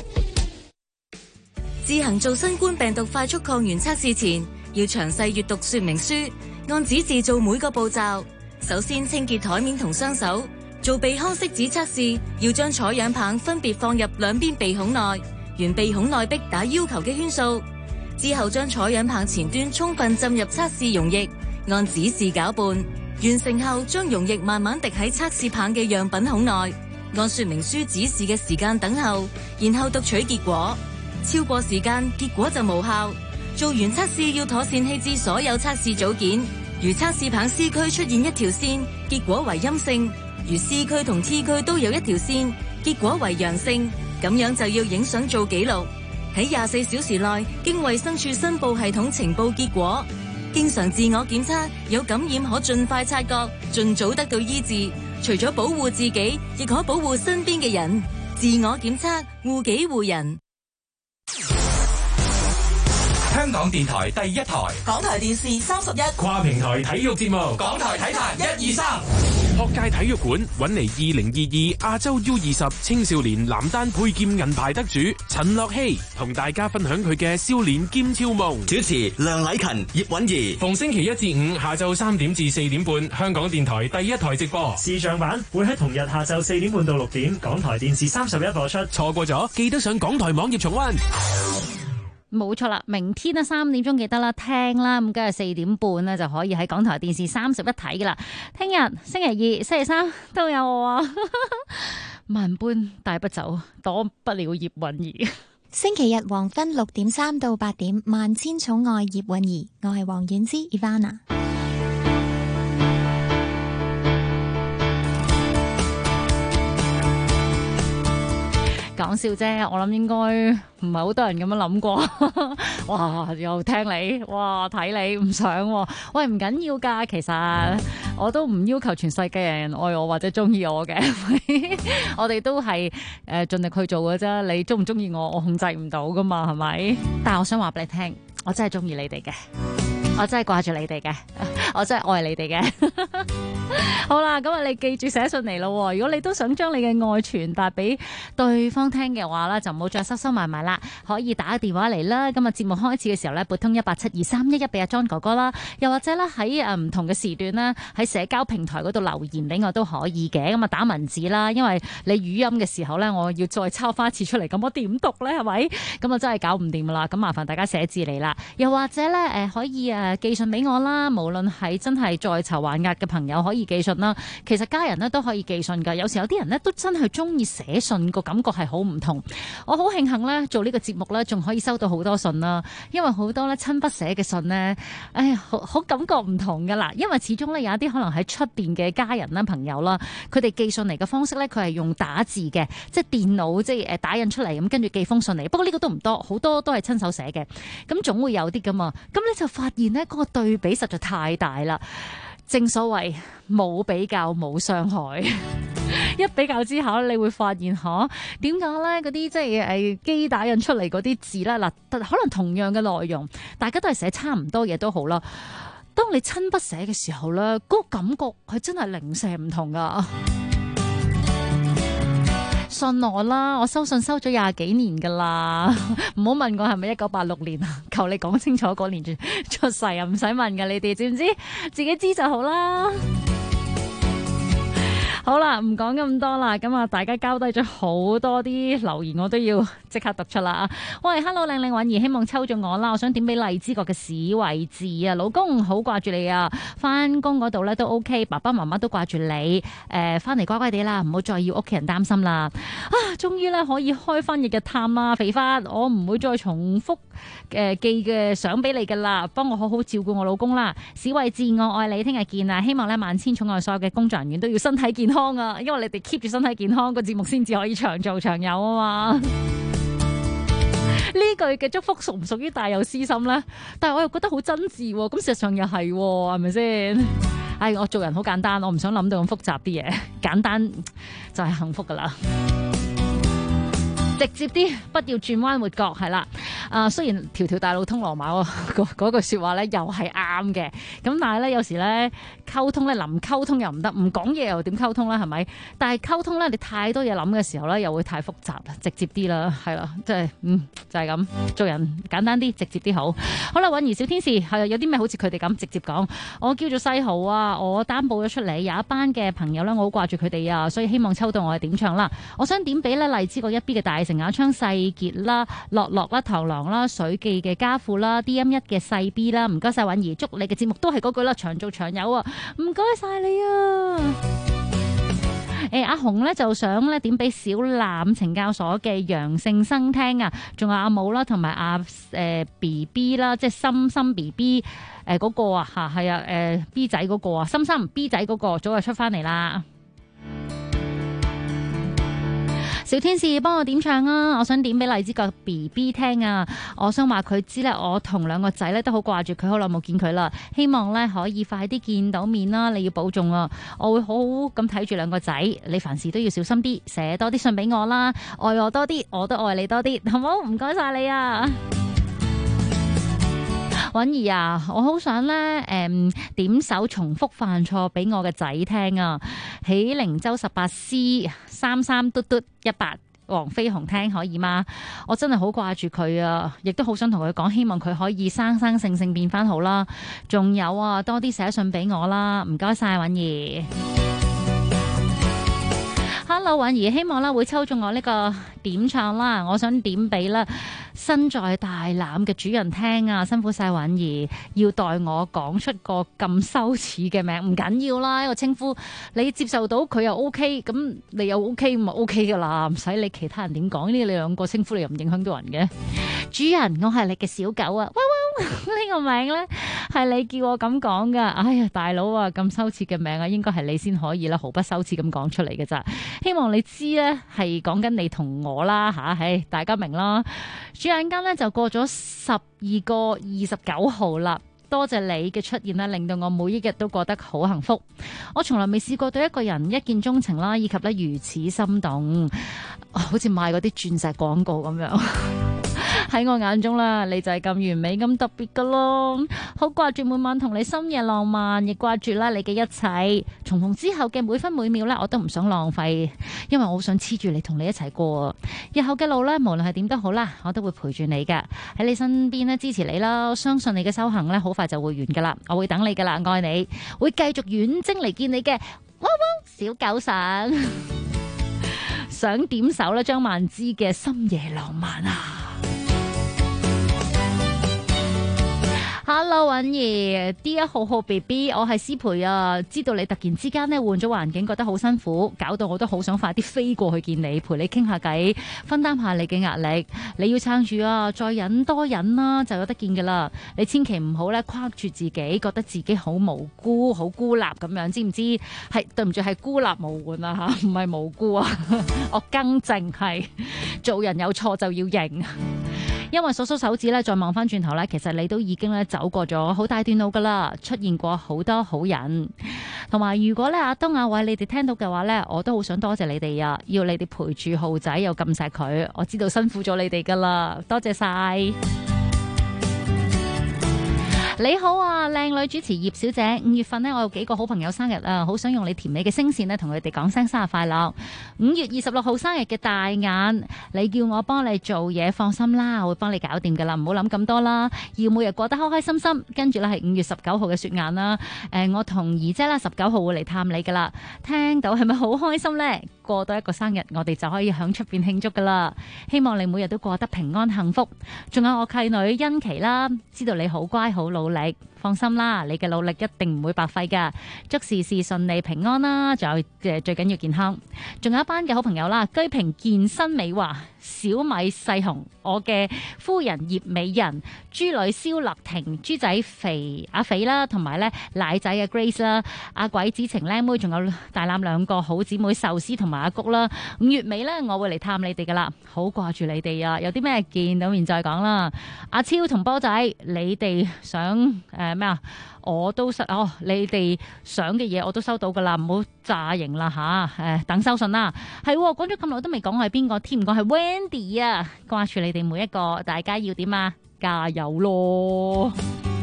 自行做新冠病毒快速抗原測試前，要詳細閱讀說明書，按指示做每個步驟。首先清潔台面同雙手。做鼻腔拭子測試，要將採樣棒分別放入兩邊鼻孔內，沿鼻孔內壁打要求嘅圈數。之後將採樣棒前端充分浸入測試溶液，按指示攪拌。完成後，將溶液慢慢滴喺測試棒嘅樣品孔內，按說明書指示嘅時間等候，然後讀取結果。超過時間，結果就無效。做完測試要妥善棄置所有測試組件。如測試棒 C 區出現一條線，結果為陰性；如 C 區同 T 區都有一條線，結果為陽性。咁樣就要影相做記錄，喺24小時內經衛生署申報系統呈報結果。經常自我檢測，有感染可盡快察覺，盡早得到醫治。除咗保護自己，亦可保護身邊嘅人。自我檢測，護己護人。 香港電台第一台， 港台電視31， 跨平台體育節目，港台體壇1、2、3。 學界體育館揾嚟2022亞洲 U20 青少年男單佩劍銀牌得主陳樂希，同大家分享佢嘅少年兼超夢。 主持梁禮勤、葉韻儀。 逢星期1至5下晝3點至4點半，香港電台第一台直播。 視像版會喺同日下晝4點半到6點，港台電視31播出。 錯過咗，記得上港台網頁重溫。 冇錯啦，明天咧3點鐘記得啦，聽啦，咁今日4點半咧就可以喺港台電視31睇噶啦。聽日星期2、星期3都有我啊，萬般帶不走，躲不了葉韻儀。 星期日黃昏6點3到8點，萬千寵愛葉韻儀，我係黃婉之 Ivana。 講笑啫，我諗應該唔係好多人咁樣諗過。哇，又聽你，哇睇你唔想，喂唔緊要噶，其實我都唔要求全世界人愛我或者中意我嘅，我哋都係盡力去做嘅啫。你中唔中意我，我控制唔到噶嘛，係咪？但係我想話俾你聽，我真係中意你哋嘅，我真係掛住你哋嘅，我真係愛你哋嘅。好啦，咁啊，你記住寫信嚟咯。如果你都想將你嘅愛傳達俾對方聽嘅話咧，就唔好再收埋埋啦，可以打電話嚟啦。今日節目開始嘅時候咧，撥通1872311俾阿 John 哥哥啦，又或者咧喺唔同嘅時段咧，喺社交平台嗰度留言俾我都可以嘅。咁啊打文字啦，因為你語音嘅時候咧，我要再抄翻一次出嚟，咁我點讀咧？係咪？咁啊真係搞唔掂噶啦。咁麻煩大家寫字嚟啦，又或者咧可以寄信俾我啦。無論係真係在囚還押嘅朋友可以寄信啦，其實家人咧都可以寄信噶。有時有啲人咧都真係中意寫信，個感覺係好唔同。我好慶幸咧做呢個節目咧，仲可以收到好多信啦。因為好多咧親筆寫嘅信咧，好感覺唔同噶啦。因為始終咧有一啲可能喺出邊嘅家人啦、朋友啦，佢哋寄信嚟嘅方式咧，佢係用打字嘅，即係電腦即係打印出嚟咁，跟住寄封信嚟。不過呢個都唔多，好多都係親手寫嘅。咁總會有啲噶嘛。咁你就發現咧嗰個對比實在太大啦。 正所謂冇比較冇傷害，一比較之下你會發現點解咧嗰啲即係機打印出嚟嗰啲字咧嗱，可能同樣嘅內容，大家都係寫差唔多嘢都好啦。當你親筆寫嘅時候咧，嗰個感覺係真係零舍唔同噶。信我啦，我收信收咗20幾年噶啦，唔好問我係咪1986年啊，求你講清楚嗰年出世啊，唔使問噶，你哋知唔知？自己知就好啦。好啦，唔講咁多啦，咁啊，大家交低咗好多啲留言，我都要即刻讀出啦。喂 ，Hello， 靚靚允兒，希望抽中我啦，我想點俾荔枝角嘅史慧智啊，老公好掛住你啊，翻工嗰度咧都 OK， 爸爸媽媽都掛住你，翻嚟乖乖地啦，唔好再要屋企人擔心啦。啊，終於咧可以開翻日日探啦，肥花，我唔會再重複寄嘅相俾你噶啦，幫我好好照顧我老公啦。史慧智，我愛你，聽日見啊！希望咧萬千寵愛所有嘅工作人員都要身體健康啊，因為你哋 keep 住身體健康，個節目先至可以長做長有啊嘛。呢句嘅祝福屬唔屬於帶有私心咧？但係我又覺得好真摯喎，咁事實上又係咪先？唉，我做人好簡單，我唔想諗到咁複雜啲嘢，簡單就係幸福噶啦。直接啲，不要轉彎抹角，係啦。雖然條條大路通羅馬嗰句說話咧，又係啱嘅。咁但係咧，有時咧溝通咧，臨溝通又唔得，唔講嘢又點溝通咧？係咪？但係溝通咧，你太多嘢諗嘅時候咧，又會太複雜啦。直接啲啦，係啦，即係就係咁。做人簡單啲，直接啲好。好啦，允兒小天使係有啲咩好似佢哋咁直接講？我叫做世豪啊，我擔報咗出嚟，有一班嘅朋友咧，我好掛住佢哋啊，所以希望抽到我嘅點唱啦。我想點俾咧荔枝角一 B 嘅大成雅昌世傑啦、樂樂啦、螳螂啦、水記嘅家父啦、DM1 嘅細 B 啦，唔該晒允兒，祝你嘅節目都係嗰句啦，長做長有啊，唔該晒你啊！阿紅咧就想咧點俾小欖懲教所嘅楊勝生聽啊，仲有阿武啦，同埋阿BB 啦，即係心心 BB 嗰個啊嚇係啊B 仔嗰個啊，心心 B 仔嗰個早就出翻嚟啦。小天使幫我點唱啊！我想點俾荔枝角 BB 聽啊！我想話佢知咧，我同兩個仔咧都好掛住佢，好耐冇見佢啦。希望咧可以快啲見到面啦！你要保重啊！我會好好咁睇住兩個仔，你凡事都要小心啲，寫多啲信俾我啦，愛我多啲，我都愛你多啲，好唔好？唔該晒你啊！允兒啊，我好想咧點首重複犯錯俾我嘅仔聽啊！喜靈洲18C 33嘟嘟18黃飛鴻聽可以嗎？我真係好掛住佢啊，亦都好想同佢講，希望佢可以生生性性變翻好啦。仲有啊，多啲寫信俾我啦，唔該晒允兒。Hello， 允兒，希望啦會抽中我呢個點唱啦，我想點俾啦身在大欖嘅主人聽啊，辛苦晒允兒，要代我講出個咁羞恥嘅名，唔緊要啦，一個稱呼你接受到佢又 OK， 咁你又 OK 咁咪 OK 噶啦，唔使理其他人點講，呢你兩個稱呼你又唔影響到人嘅。主人，我係你嘅小狗啊，喂，呢個名咧係你叫我咁講噶，哎呀大佬啊，咁羞恥嘅名啊，應該係你先可以啦，毫不羞恥咁講出嚟嘅咋，希望你知咧係講緊你同我啦吓，唉大家明啦。轉眼間咧就過咗12個29號啦，多謝你嘅出現啦，令到我每一日都過得好幸福。我從來未試過對一個人一見鍾情啦，以及咧如此心動，好似賣嗰啲鑽石廣告咁樣。喺我眼中啦，你就係咁完美咁特別噶咯，好掛住每晚同你深夜浪漫，亦掛住啦你嘅一切。重逢之後嘅每分每秒咧，我都唔想浪費，因為我好想黐住你同你一齊過。日後嘅路咧，無論係點都好啦，我都會陪住你噶，喺你身邊咧支持你啦。我相信你嘅修行咧，好快就會完噶啦，我會等你噶啦，愛你，會繼續遠征嚟見你嘅。汪汪小狗想點首咧張曼芝嘅深夜浪漫啊！Hello， 允兒 D1 號 BB， 我係思培啊，知道你突然之間咧換咗環境，覺得好辛苦，搞到我都好想快啲飛過去見你，陪你傾下偈，分擔下你嘅壓力。你要撐住啊，再忍多忍啦，就有得見噶啦。你千祈唔好咧框住自己，覺得自己好無辜、好孤立咁樣，知唔知？係對唔住，係孤立無援啊吓，唔係無辜啊。我更正係做人有錯就要認。 因為數數手指咧，再望翻轉頭咧，其實你都已經咧走過咗好大段路噶啦，出現過好多好人。同埋如果咧阿東阿偉你哋聽到嘅話咧，我都好想多謝你哋啊，要你哋陪住浩仔又咁錫佢，我知道辛苦咗你哋噶啦，多謝晒。你好啊，靚女主持葉小姐，5月份呢，我有幾個好朋友生日啊，好想用你甜美嘅聲線呢同佢哋講聲生日快樂。5月26號生日嘅大眼，你叫我幫你做嘢，放心啦，我會幫你搞掂噶啦，唔好諗咁多啦，要每日過得開開心心。跟住咧係5月19號嘅雪眼啦，我同姨姐啦19號會嚟探你噶啦，聽到係咪好開心呢？過多一個生日，我哋就可以響出邊慶祝噶啦。希望你每日都過得平安幸福。仲有我契女欣琪啦，知道你好乖好努力，放心啦，你嘅努力一定唔會白費噶。祝事事順利平安啦，仲有最緊要健康。仲有一班嘅好朋友啦，居平健身美華、小米細紅、我嘅夫人葉美人、豬女蕭樂婷、豬仔肥阿肥啦，同埋咧奶仔嘅 Grace 啦，阿鬼子情靚妹，仲有大欖兩個好姊妹壽司同埋阿谷啦。5月尾咧，我會嚟探你哋噶啦，好掛住你哋啊！有啲咩見到面再講啦。阿超同波仔，你哋想咩啊？我都你哋想嘅嘢我都收到噶啦，唔好詐型啦吓，等收信啦。係講咗咁耐都未講係邊個添，唔講係 Wendy 啊，掛住你哋每一個，大家要點啊？加油咯！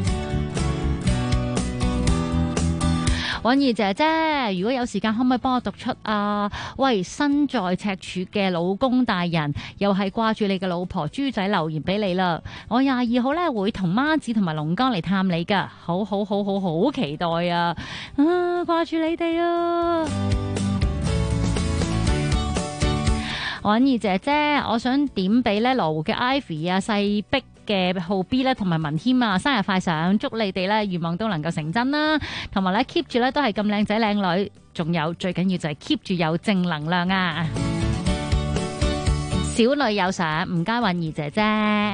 允兒姐姐，如果有時間可唔可以幫我讀出啊？喂，身在赤柱嘅老公大人，又係掛住你嘅老婆豬仔留言俾你啦。我22號咧會同媽子同埋龍江嚟探你噶，好期待啊！掛住你哋啊！允兒姐姐，我想點俾咧羅湖嘅 Ivy 啊、細碧嘅浩 B 咧，同埋文謙啊，生日快上，祝你哋咧願望都能夠成真啦，同埋咧 keep 住咧都係咁靚仔靚女，仲有最緊要就係 keep 住有正能量啊！小女有相，唔該允兒姐姐。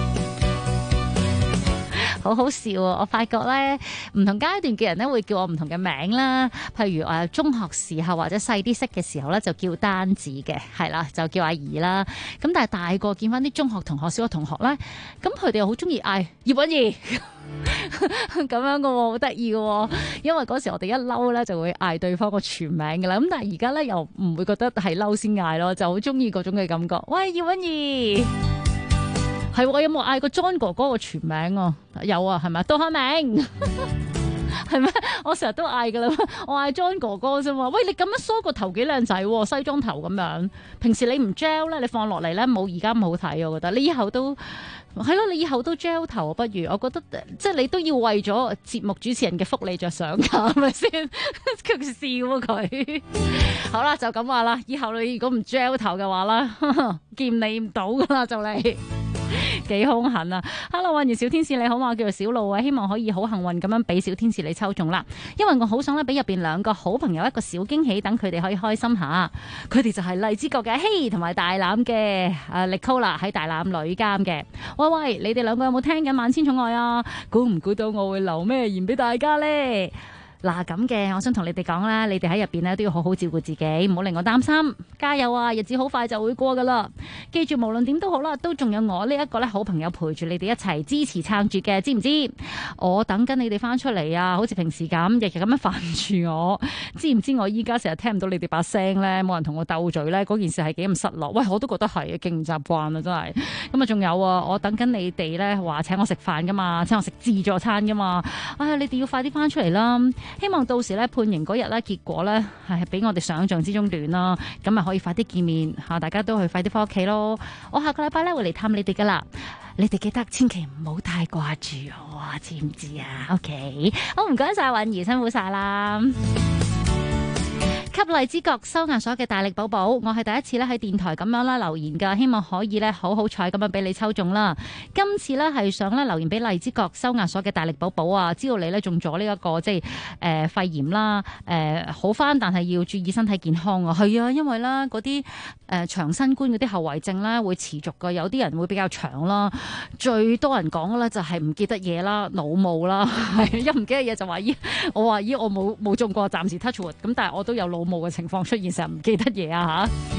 好好笑啊！我發覺咧，唔同階段嘅人咧會叫我唔同嘅名啦。譬如中學時候或者細啲識嘅時候咧，就叫單字嘅，係啦，就叫阿姨啦。咁但係大個見翻啲中學同學、小學同學咧，咁佢哋又好中意嗌葉允兒咁樣嘅喎，好得意嘅喎。因為嗰時我哋一嬲咧就會嗌對方個全名嘅啦。咁但係而家咧又唔會覺得係嬲先嗌咯，就好中意嗰種嘅感覺。喂，葉允兒。係我有冇嗌過 John 哥哥個全名啊？有啊，係咪？杜漢明係咩？我成日都嗌噶啦，我嗌 John 哥哥啫嘛。喂，你咁樣梳個頭幾靚仔，西裝頭咁樣。平時你唔 gel 咧，你放落嚟咧冇而家咁好睇，我覺得。你以後都係咯，你以後都 gel 頭，不如我覺得即係你都要為咗節目主持人嘅福利着想噶，係咪先？佢笑佢。好啦，就咁話啦。以後你如果唔 gel 頭嘅話啦，見你唔到噶啦，就嚟。幾兇狠啊 ！Hello， 允兒小天使你好嘛？我叫做小路啊，希望可以好幸運咁樣俾小天使你抽中啦。因為我好想咧俾入邊兩個好朋友一個小驚喜，等佢哋可以開心下。佢哋就係荔枝角嘅希同埋大欖嘅Nicola 喺大欖女監嘅。喂，你哋兩個有冇聽緊萬千寵愛啊？估唔估到我會留咩言俾大家咧？嗱咁嘅，我想同你哋講啦，你哋喺入邊咧都要好好照顧自己，唔好令我擔心。加油啊！日子好快就會過噶啦。記住，無論點都好啦，都仲有我呢一個咧好朋友陪住你哋一齊支持撐住嘅，知唔知？我等緊你哋翻出嚟啊！好似平時咁，日日咁樣煩住我，知唔知我依家成日聽唔到你哋把聲咧，冇人同我鬥嘴咧，嗰件事係幾咁失落。喂，我都覺得係，勁唔習慣啊，真係。咁啊，仲有啊，我等緊你哋咧話請我食飯噶嘛，請我食自助餐噶嘛。你哋要快啲翻出嚟啦！希望到時咧判刑嗰日咧，結果咧係比我哋想象之中短啦，咁咪可以快啲見面吓，大家都去快啲翻屋企咯。我下個禮拜咧會嚟探你哋噶啦，你哋記得千祈唔好太掛住我啊，知唔知啊 ？OK， 好，唔該晒允兒，辛苦晒啦。給荔枝角收押所嘅大力寶寶，我係第一次咧喺電台咁樣啦留言噶，希望可以咧好好彩咁樣俾你抽中啦。今次咧係想咧留言俾荔枝角收押所嘅大力寶寶啊，知道你咧中咗呢一個即係肺炎啦，好翻，但係要注意身體健康啊。係啊，因為咧嗰啲長新冠嗰啲後遺症咧會持續噶，有啲人會比較長啦。最多人講嘅咧就係唔記得嘢啦、腦霧啦，係一唔記得嘢就話我冇中過，暫時 touch wood，咁但係我都有腦霧嘅情況出現，成日唔記得嘢啊吓。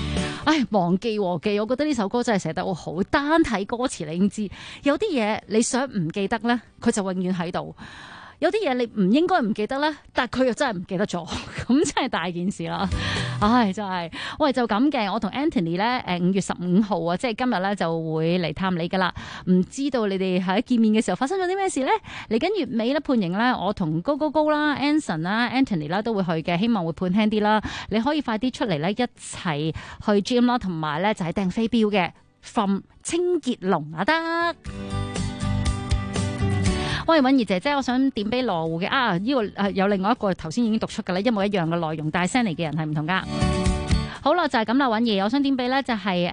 忘記和記，我覺得呢首歌真係寫得好好，單睇歌詞你已經知，有啲嘢你想唔記得咧，佢就永遠喺度。有啲嘢你唔應該唔記得咧，但係佢又真係唔記得咗，咁真係大件事啦！真係，喂就咁嘅，我同 Anthony 咧5月15號啊，即係今日咧就會嚟探你噶啦。唔知道你哋喺見面嘅時候發生咗啲咩事咧？嚟緊月尾咧判刑咧，我同高啦、Anson 啦、Anthony 啦都會去嘅，希望會判輕啲啦。你可以快啲出嚟咧，一齊去 gym 啦，同埋咧就係訂飛鏢嘅 from 清潔龍啊得。喂，允兒姐姐，我想點俾羅湖嘅呢個有另外一個頭先已經讀出㗎啦，一模一樣嘅內容，但係 send 嚟嘅人係唔同噶。好啦，就係咁啦，允兒，我想點俾咧就係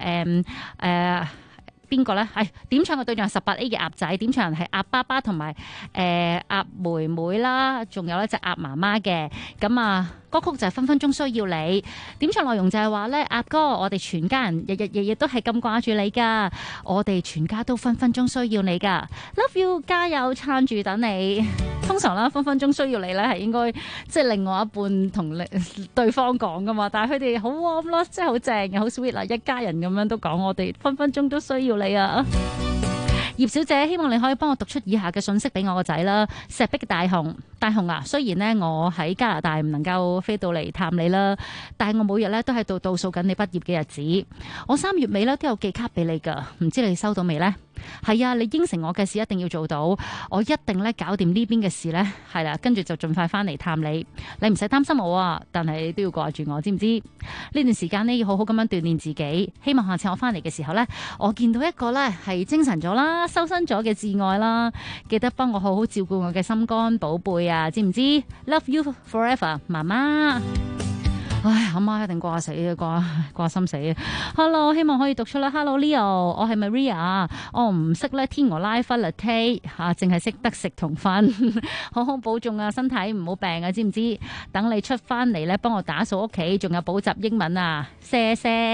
邊個咧？係點唱嘅對象係18A 嘅鴨仔，點唱人係鴨爸爸同埋鴨妹妹啦，仲有咧就鴨媽媽嘅。咁啊，歌曲就係分分鐘需要你。點唱內容就係話咧，鴨哥，我哋全家人日日都係咁掛住你噶，我哋全家都分分鐘需要你噶。Love you， 加油，撐住等你。通常啦，分分鐘需要你咧係應該即係另外一半同對方講噶嘛，但係佢哋好 warm 咯，即係好正嘅，好 sweet 啦，一家人咁樣都講我哋分分鐘都需要你啊！葉小姐，希望你可以幫我讀出以下嘅信息俾我個仔啦。石壁大雄啊，雖然呢我喺加拿大唔能夠飛到嚟探你啦，但係我每日呢都喺度倒數緊你畢業嘅日子。我3月尾呢都有寄卡俾你噶，唔知你收到未呢？係啊，你應承我嘅事一定要做到，我一定咧搞掂呢邊嘅事呢。係啦，跟住就盡快翻嚟探你。你唔使擔心我啊，但係你都要掛住我，知唔知？呢段時間呢要好好咁樣鍛煉自己，希望下次我翻嚟嘅時候呢，我見到一個呢係精神咗啦、修身咗嘅摯愛啦，記得幫我好好照顧我嘅心肝寶貝啊，知唔知 ？Love you forever， 媽媽。唉，阿媽一定掛死啊，掛心死啊 ！Hello， 希望可以讀出啦。Hello Leo， 我係 Maria， 我唔識咧天鵝拉花 latte 吓，淨係識得食同瞓，好好保重啊，身體唔好病啊，知唔知？等你出翻嚟咧，幫我打掃屋企，仲有補習英文啊，謝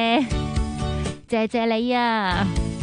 謝你啊！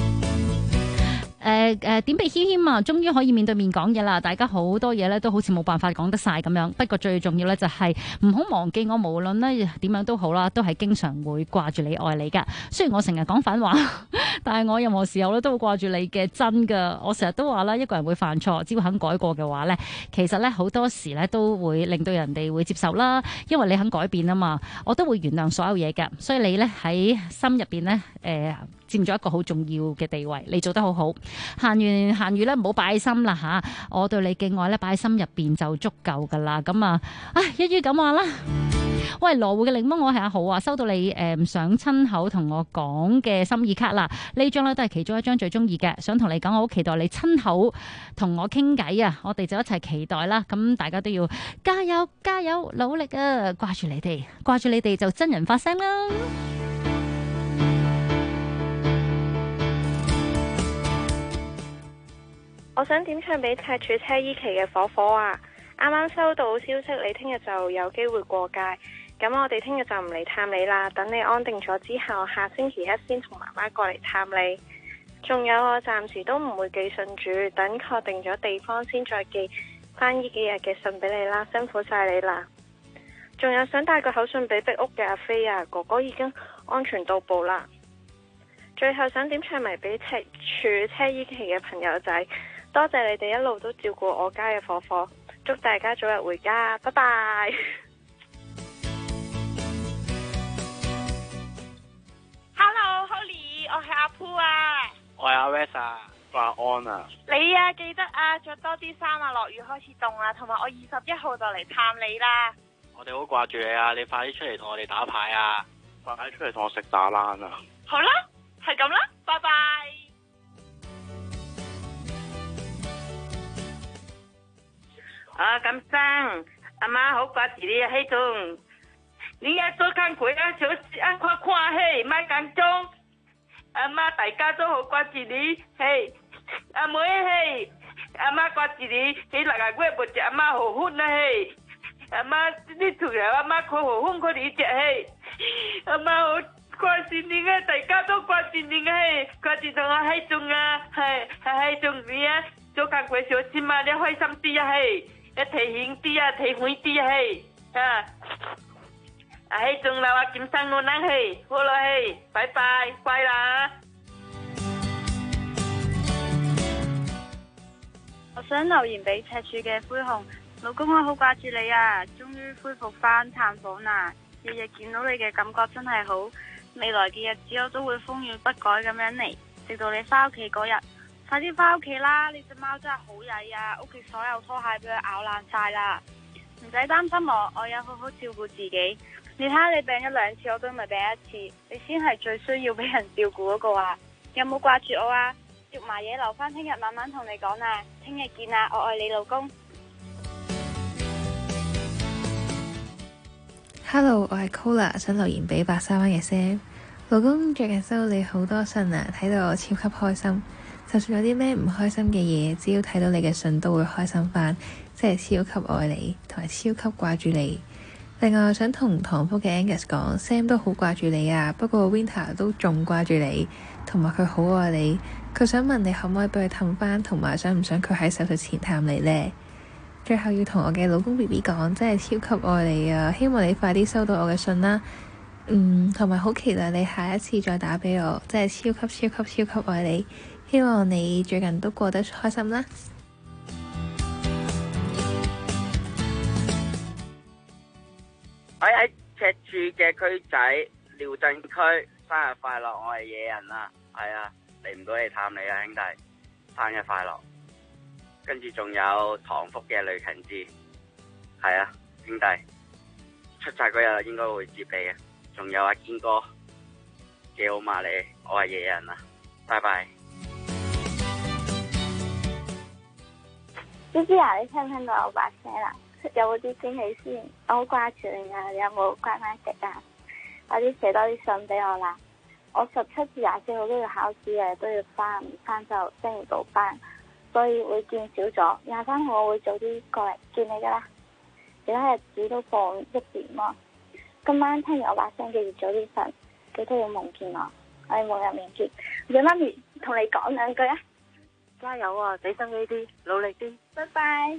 點俾謙謙啊，終於可以面對面講嘢啦！大家好多嘢咧都好似冇辦法講得晒咁樣，不過最重要咧就係唔好忘記我，無論咧點樣都好啦，都係經常會掛住你、愛你噶。雖然我成日講反話，但係我任何時候咧都會掛住你嘅，真噶。我成日都話啦，一個人會犯錯，只要肯改過嘅話咧，其實咧好多時咧都會令到人哋會接受啦，因為你肯改變啊嘛，我都會原諒所有嘢噶。所以你咧喺心入邊咧佔咗一個好重要嘅地位，你做得好好。閒言閒語咧唔好擺喺心啦吓，我對你嘅愛咧擺喺心入邊就足夠噶啦。咁啊，一於咁話啦。喂，羅湖嘅檸檬我係阿豪啊，收到你想親口同我講嘅心意卡啦。呢張咧都係其中一張最中意嘅，想同你講，我好期待你親口同我傾偈啊！我哋就一齊期待啦。咁大家都要加油加油努力啊！掛住你哋就真人發聲啦。 我想點唱俾赤柱車依期嘅火火啊！啱啱收到消息，你聽日就有機會過界，咁我哋聽日就唔嚟探你啦。等你安定咗之後，下星期一先同媽媽過嚟探你。仲有我暫時都唔會寄信住，等確定咗地方先再寄翻呢幾日嘅信俾你啦。辛苦晒你啦！仲有想帶個口信俾壁屋嘅阿飛啊，哥哥已經安全到埗啦。最後想點唱埋俾赤柱車依期嘅朋友仔。多謝你哋一路都照顧我家嘅火火，祝大家早日回家，拜拜。 Hello Holly， 我係阿 Poo 啊， 我係阿 Wes 啊，我係阿安啊。 你啊記得啊，着多啲衫啊，落雨開始凍啦，同埋我21號就嚟探你啦。 我哋好掛住你啊，你快啲出嚟同我哋打牌啊，快啲出嚟同我食打冷啊。 好啦，係咁啦，拜拜。 咁生，阿媽好掛住你啊，希中，你一早工課啊，小安看戲，買緊鐘，阿媽大家都好掛住你，嘿，阿妹嘿，阿媽掛住你，你嚟個月不只阿媽好歡啊嘿，阿媽呢條友阿媽佢好歡佢呢只嘿，阿媽好掛住你啊，大家都掛住你啊嘿，掛住同我希中啊，係希中你啊，早工課小心啊，你開心啲啊嘿。一提醒啲啊，提醒啲啊，嘿， 希仲留阿劍生我冷氣，好啦氣，拜拜，乖啦。 我想留言俾赤柱嘅灰熊，老公我好掛住你啊，終於恢復翻探訪啦，日日見到你嘅感覺真係好，未來嘅日子我都會風雨不改咁樣嚟，直到你翻屋企嗰日，快啲翻屋企啦！你隻貓真係好曳啊，屋企所有拖鞋俾佢咬爛晒啦，唔使擔心我有好好照顧自己。你睇下你病一兩次，我都咪病一次，你先係最需要俾人照顧嗰個啊！有冇掛住我啊？食埋嘢留翻聽日慢慢同你講啊！聽日見啊！我愛你老公。 Hello， 我係 Cola， 想留言俾白沙灣嘅 Sam。老公最近收到你好多信啊，睇到我超級開心。就算有啲咩唔開心嘅嘢，只要睇到你嘅信都會開心返，真係超級愛你，同埋超級掛住你。另外想同唐福嘅 Angus 講 ，Sam 都好掛住你啊，不過 Winter 都仲掛住你，同埋佢好愛你。佢想問你可唔可以俾佢氹返，同埋想唔想佢喺手術前探你呢？最後要同我嘅老公 BB 講，真係超級愛你啊！希望你快啲收到我嘅信啦。同埋好期待你下一次再打俾我，真係超級超級超級愛你。希望你最近都過得開心啦。 我喺赤柱嘅區仔廖鎮區，生日快樂！我係野人啊，係啊，嚟唔到嚟探你啊，兄弟，生日快樂！跟住仲有唐福嘅雷勤志，係啊，兄弟，出差嗰日應該會接你嘅。仲有阿堅哥，幾好嘛你？我係野人啊，拜拜。 芝芝啊，你聽唔聽到我把聲啦？有冇啲驚喜先？我好掛住你啊！你有冇乖乖食啊？快啲寫多啲信俾我啦！我17至24號都要考試嘅，都要翻，唔翻就升唔到班，所以會見少咗。23號我會早啲過嚟見你噶啦。其他日子都放一點咯。今晚聽完我把聲，記住早啲瞓，記得要夢見我，我哋夢入面見。我媽咪同你講兩句啊！加油啊！俾心機啲，努力啲，拜拜。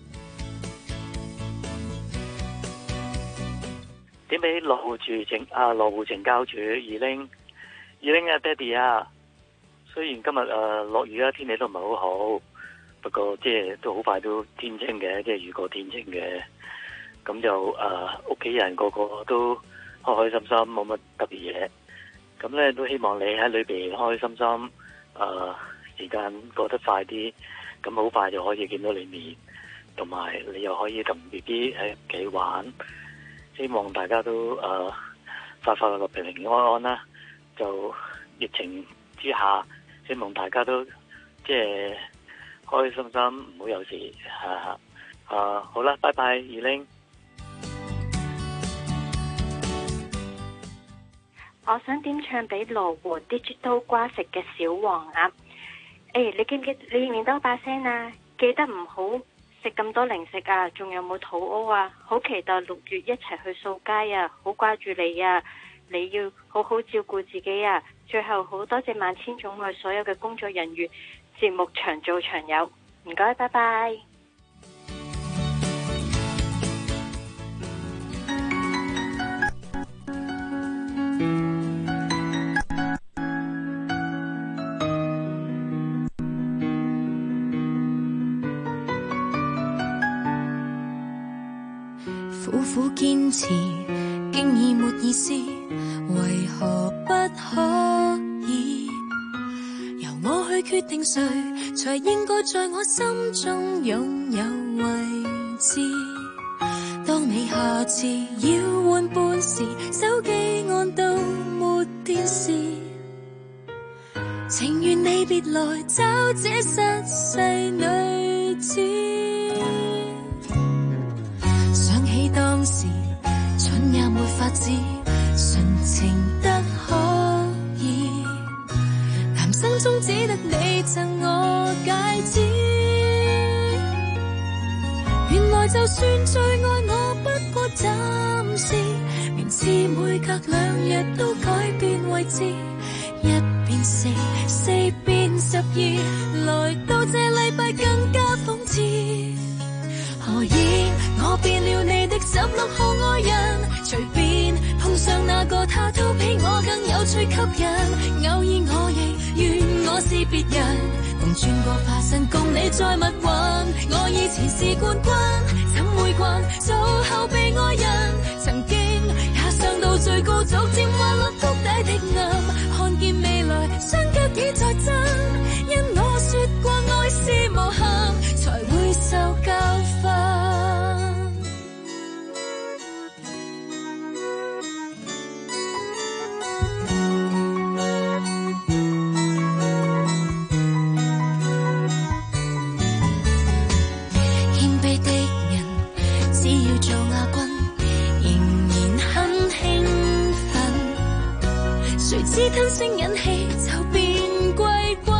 點俾羅湖懲教署二拎啊，爹哋啊！雖然今日落雨啦，天氣都唔係好好，不過即係都好快都天清嘅，即係雨過天晴嘅。咁就屋企人個個都開開心心，冇乜特別嘢。咁咧都希望你喺裏邊開開心心，時間過得快啲，咁好快就可以見到你面，同埋你又可以同 BB 喺屋企玩。希望大家都快快樂樂、平平安安啦。就疫情之下，希望大家都即係開開心心，唔好有事。好啦，拜拜，二玲。 我想點唱俾羅湖 Digital 瓜食嘅小黃鴨。你記唔認得我把聲啊？記得唔好食咁多零食啊！仲有冇肚屙啊？好期待6月一齊去掃街啊！好掛住你啊！你要好好照顧自己啊！最後好多謝萬千寵愛所有嘅工作人員，節目長做長有，唔該，拜拜。 苦苦堅持，經已沒意思，為何不可以由我去決定誰才應該在我心中擁有位置？當你下次要換伴時，手機按到沒電視，情願你別來找這失勢女子。當時蠢也沒法子，純情得可以，男生中只得你贈我戒指。原來就算最愛我，不過暫時，明知每隔2日都改變位置，1變4，4變12，來到這禮拜更加諷刺。何以我變了你的16號愛人，隨便上那個他都比我更有趣吸引，偶爾我亦願我是別人，能轉個化身共你再密運。我以前是冠軍，怎會慣做後備愛人？曾經也上到最高，逐漸滑落谷底的暗，看見未來雙腳已在震，因我說過愛是無限，才會受教訓。吞聲忍氣就變季軍，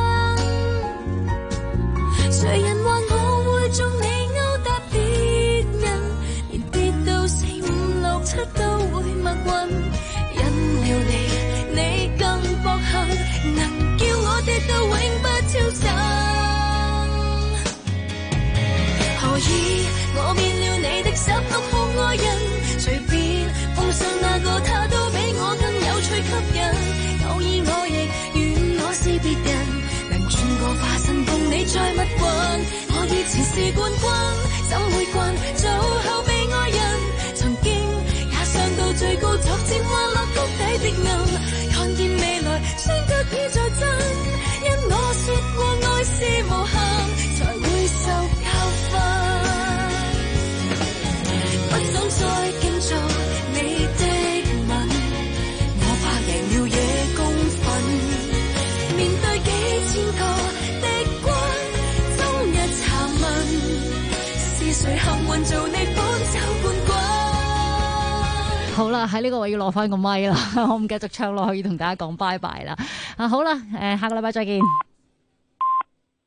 誰人話我會中你勾搭別人，連跌到4、5、6、7都會默運，因了你更博行，能叫我跌到永不超走。何以我變了你的16號愛人，隨便碰上那個他都比我更有趣吸引。偶爾我亦願我是別人，能轉個化身共你再密運。我以前是冠軍，怎會慣做後備愛人？曾經也上到最高，逐漸滑落谷底的暗，看見未來雙腳已在震，因我說過愛是無限，才會受教訓。不想再競逐你的吻，我怕贏了也公憤。面對幾千個敵軍，終日查問，是誰幸運做你本走冠軍？ 好啦，喺呢個位要攞翻個咪啦，我唔繼續唱落去，要同大家講拜拜啦。好啦，下個禮拜再見。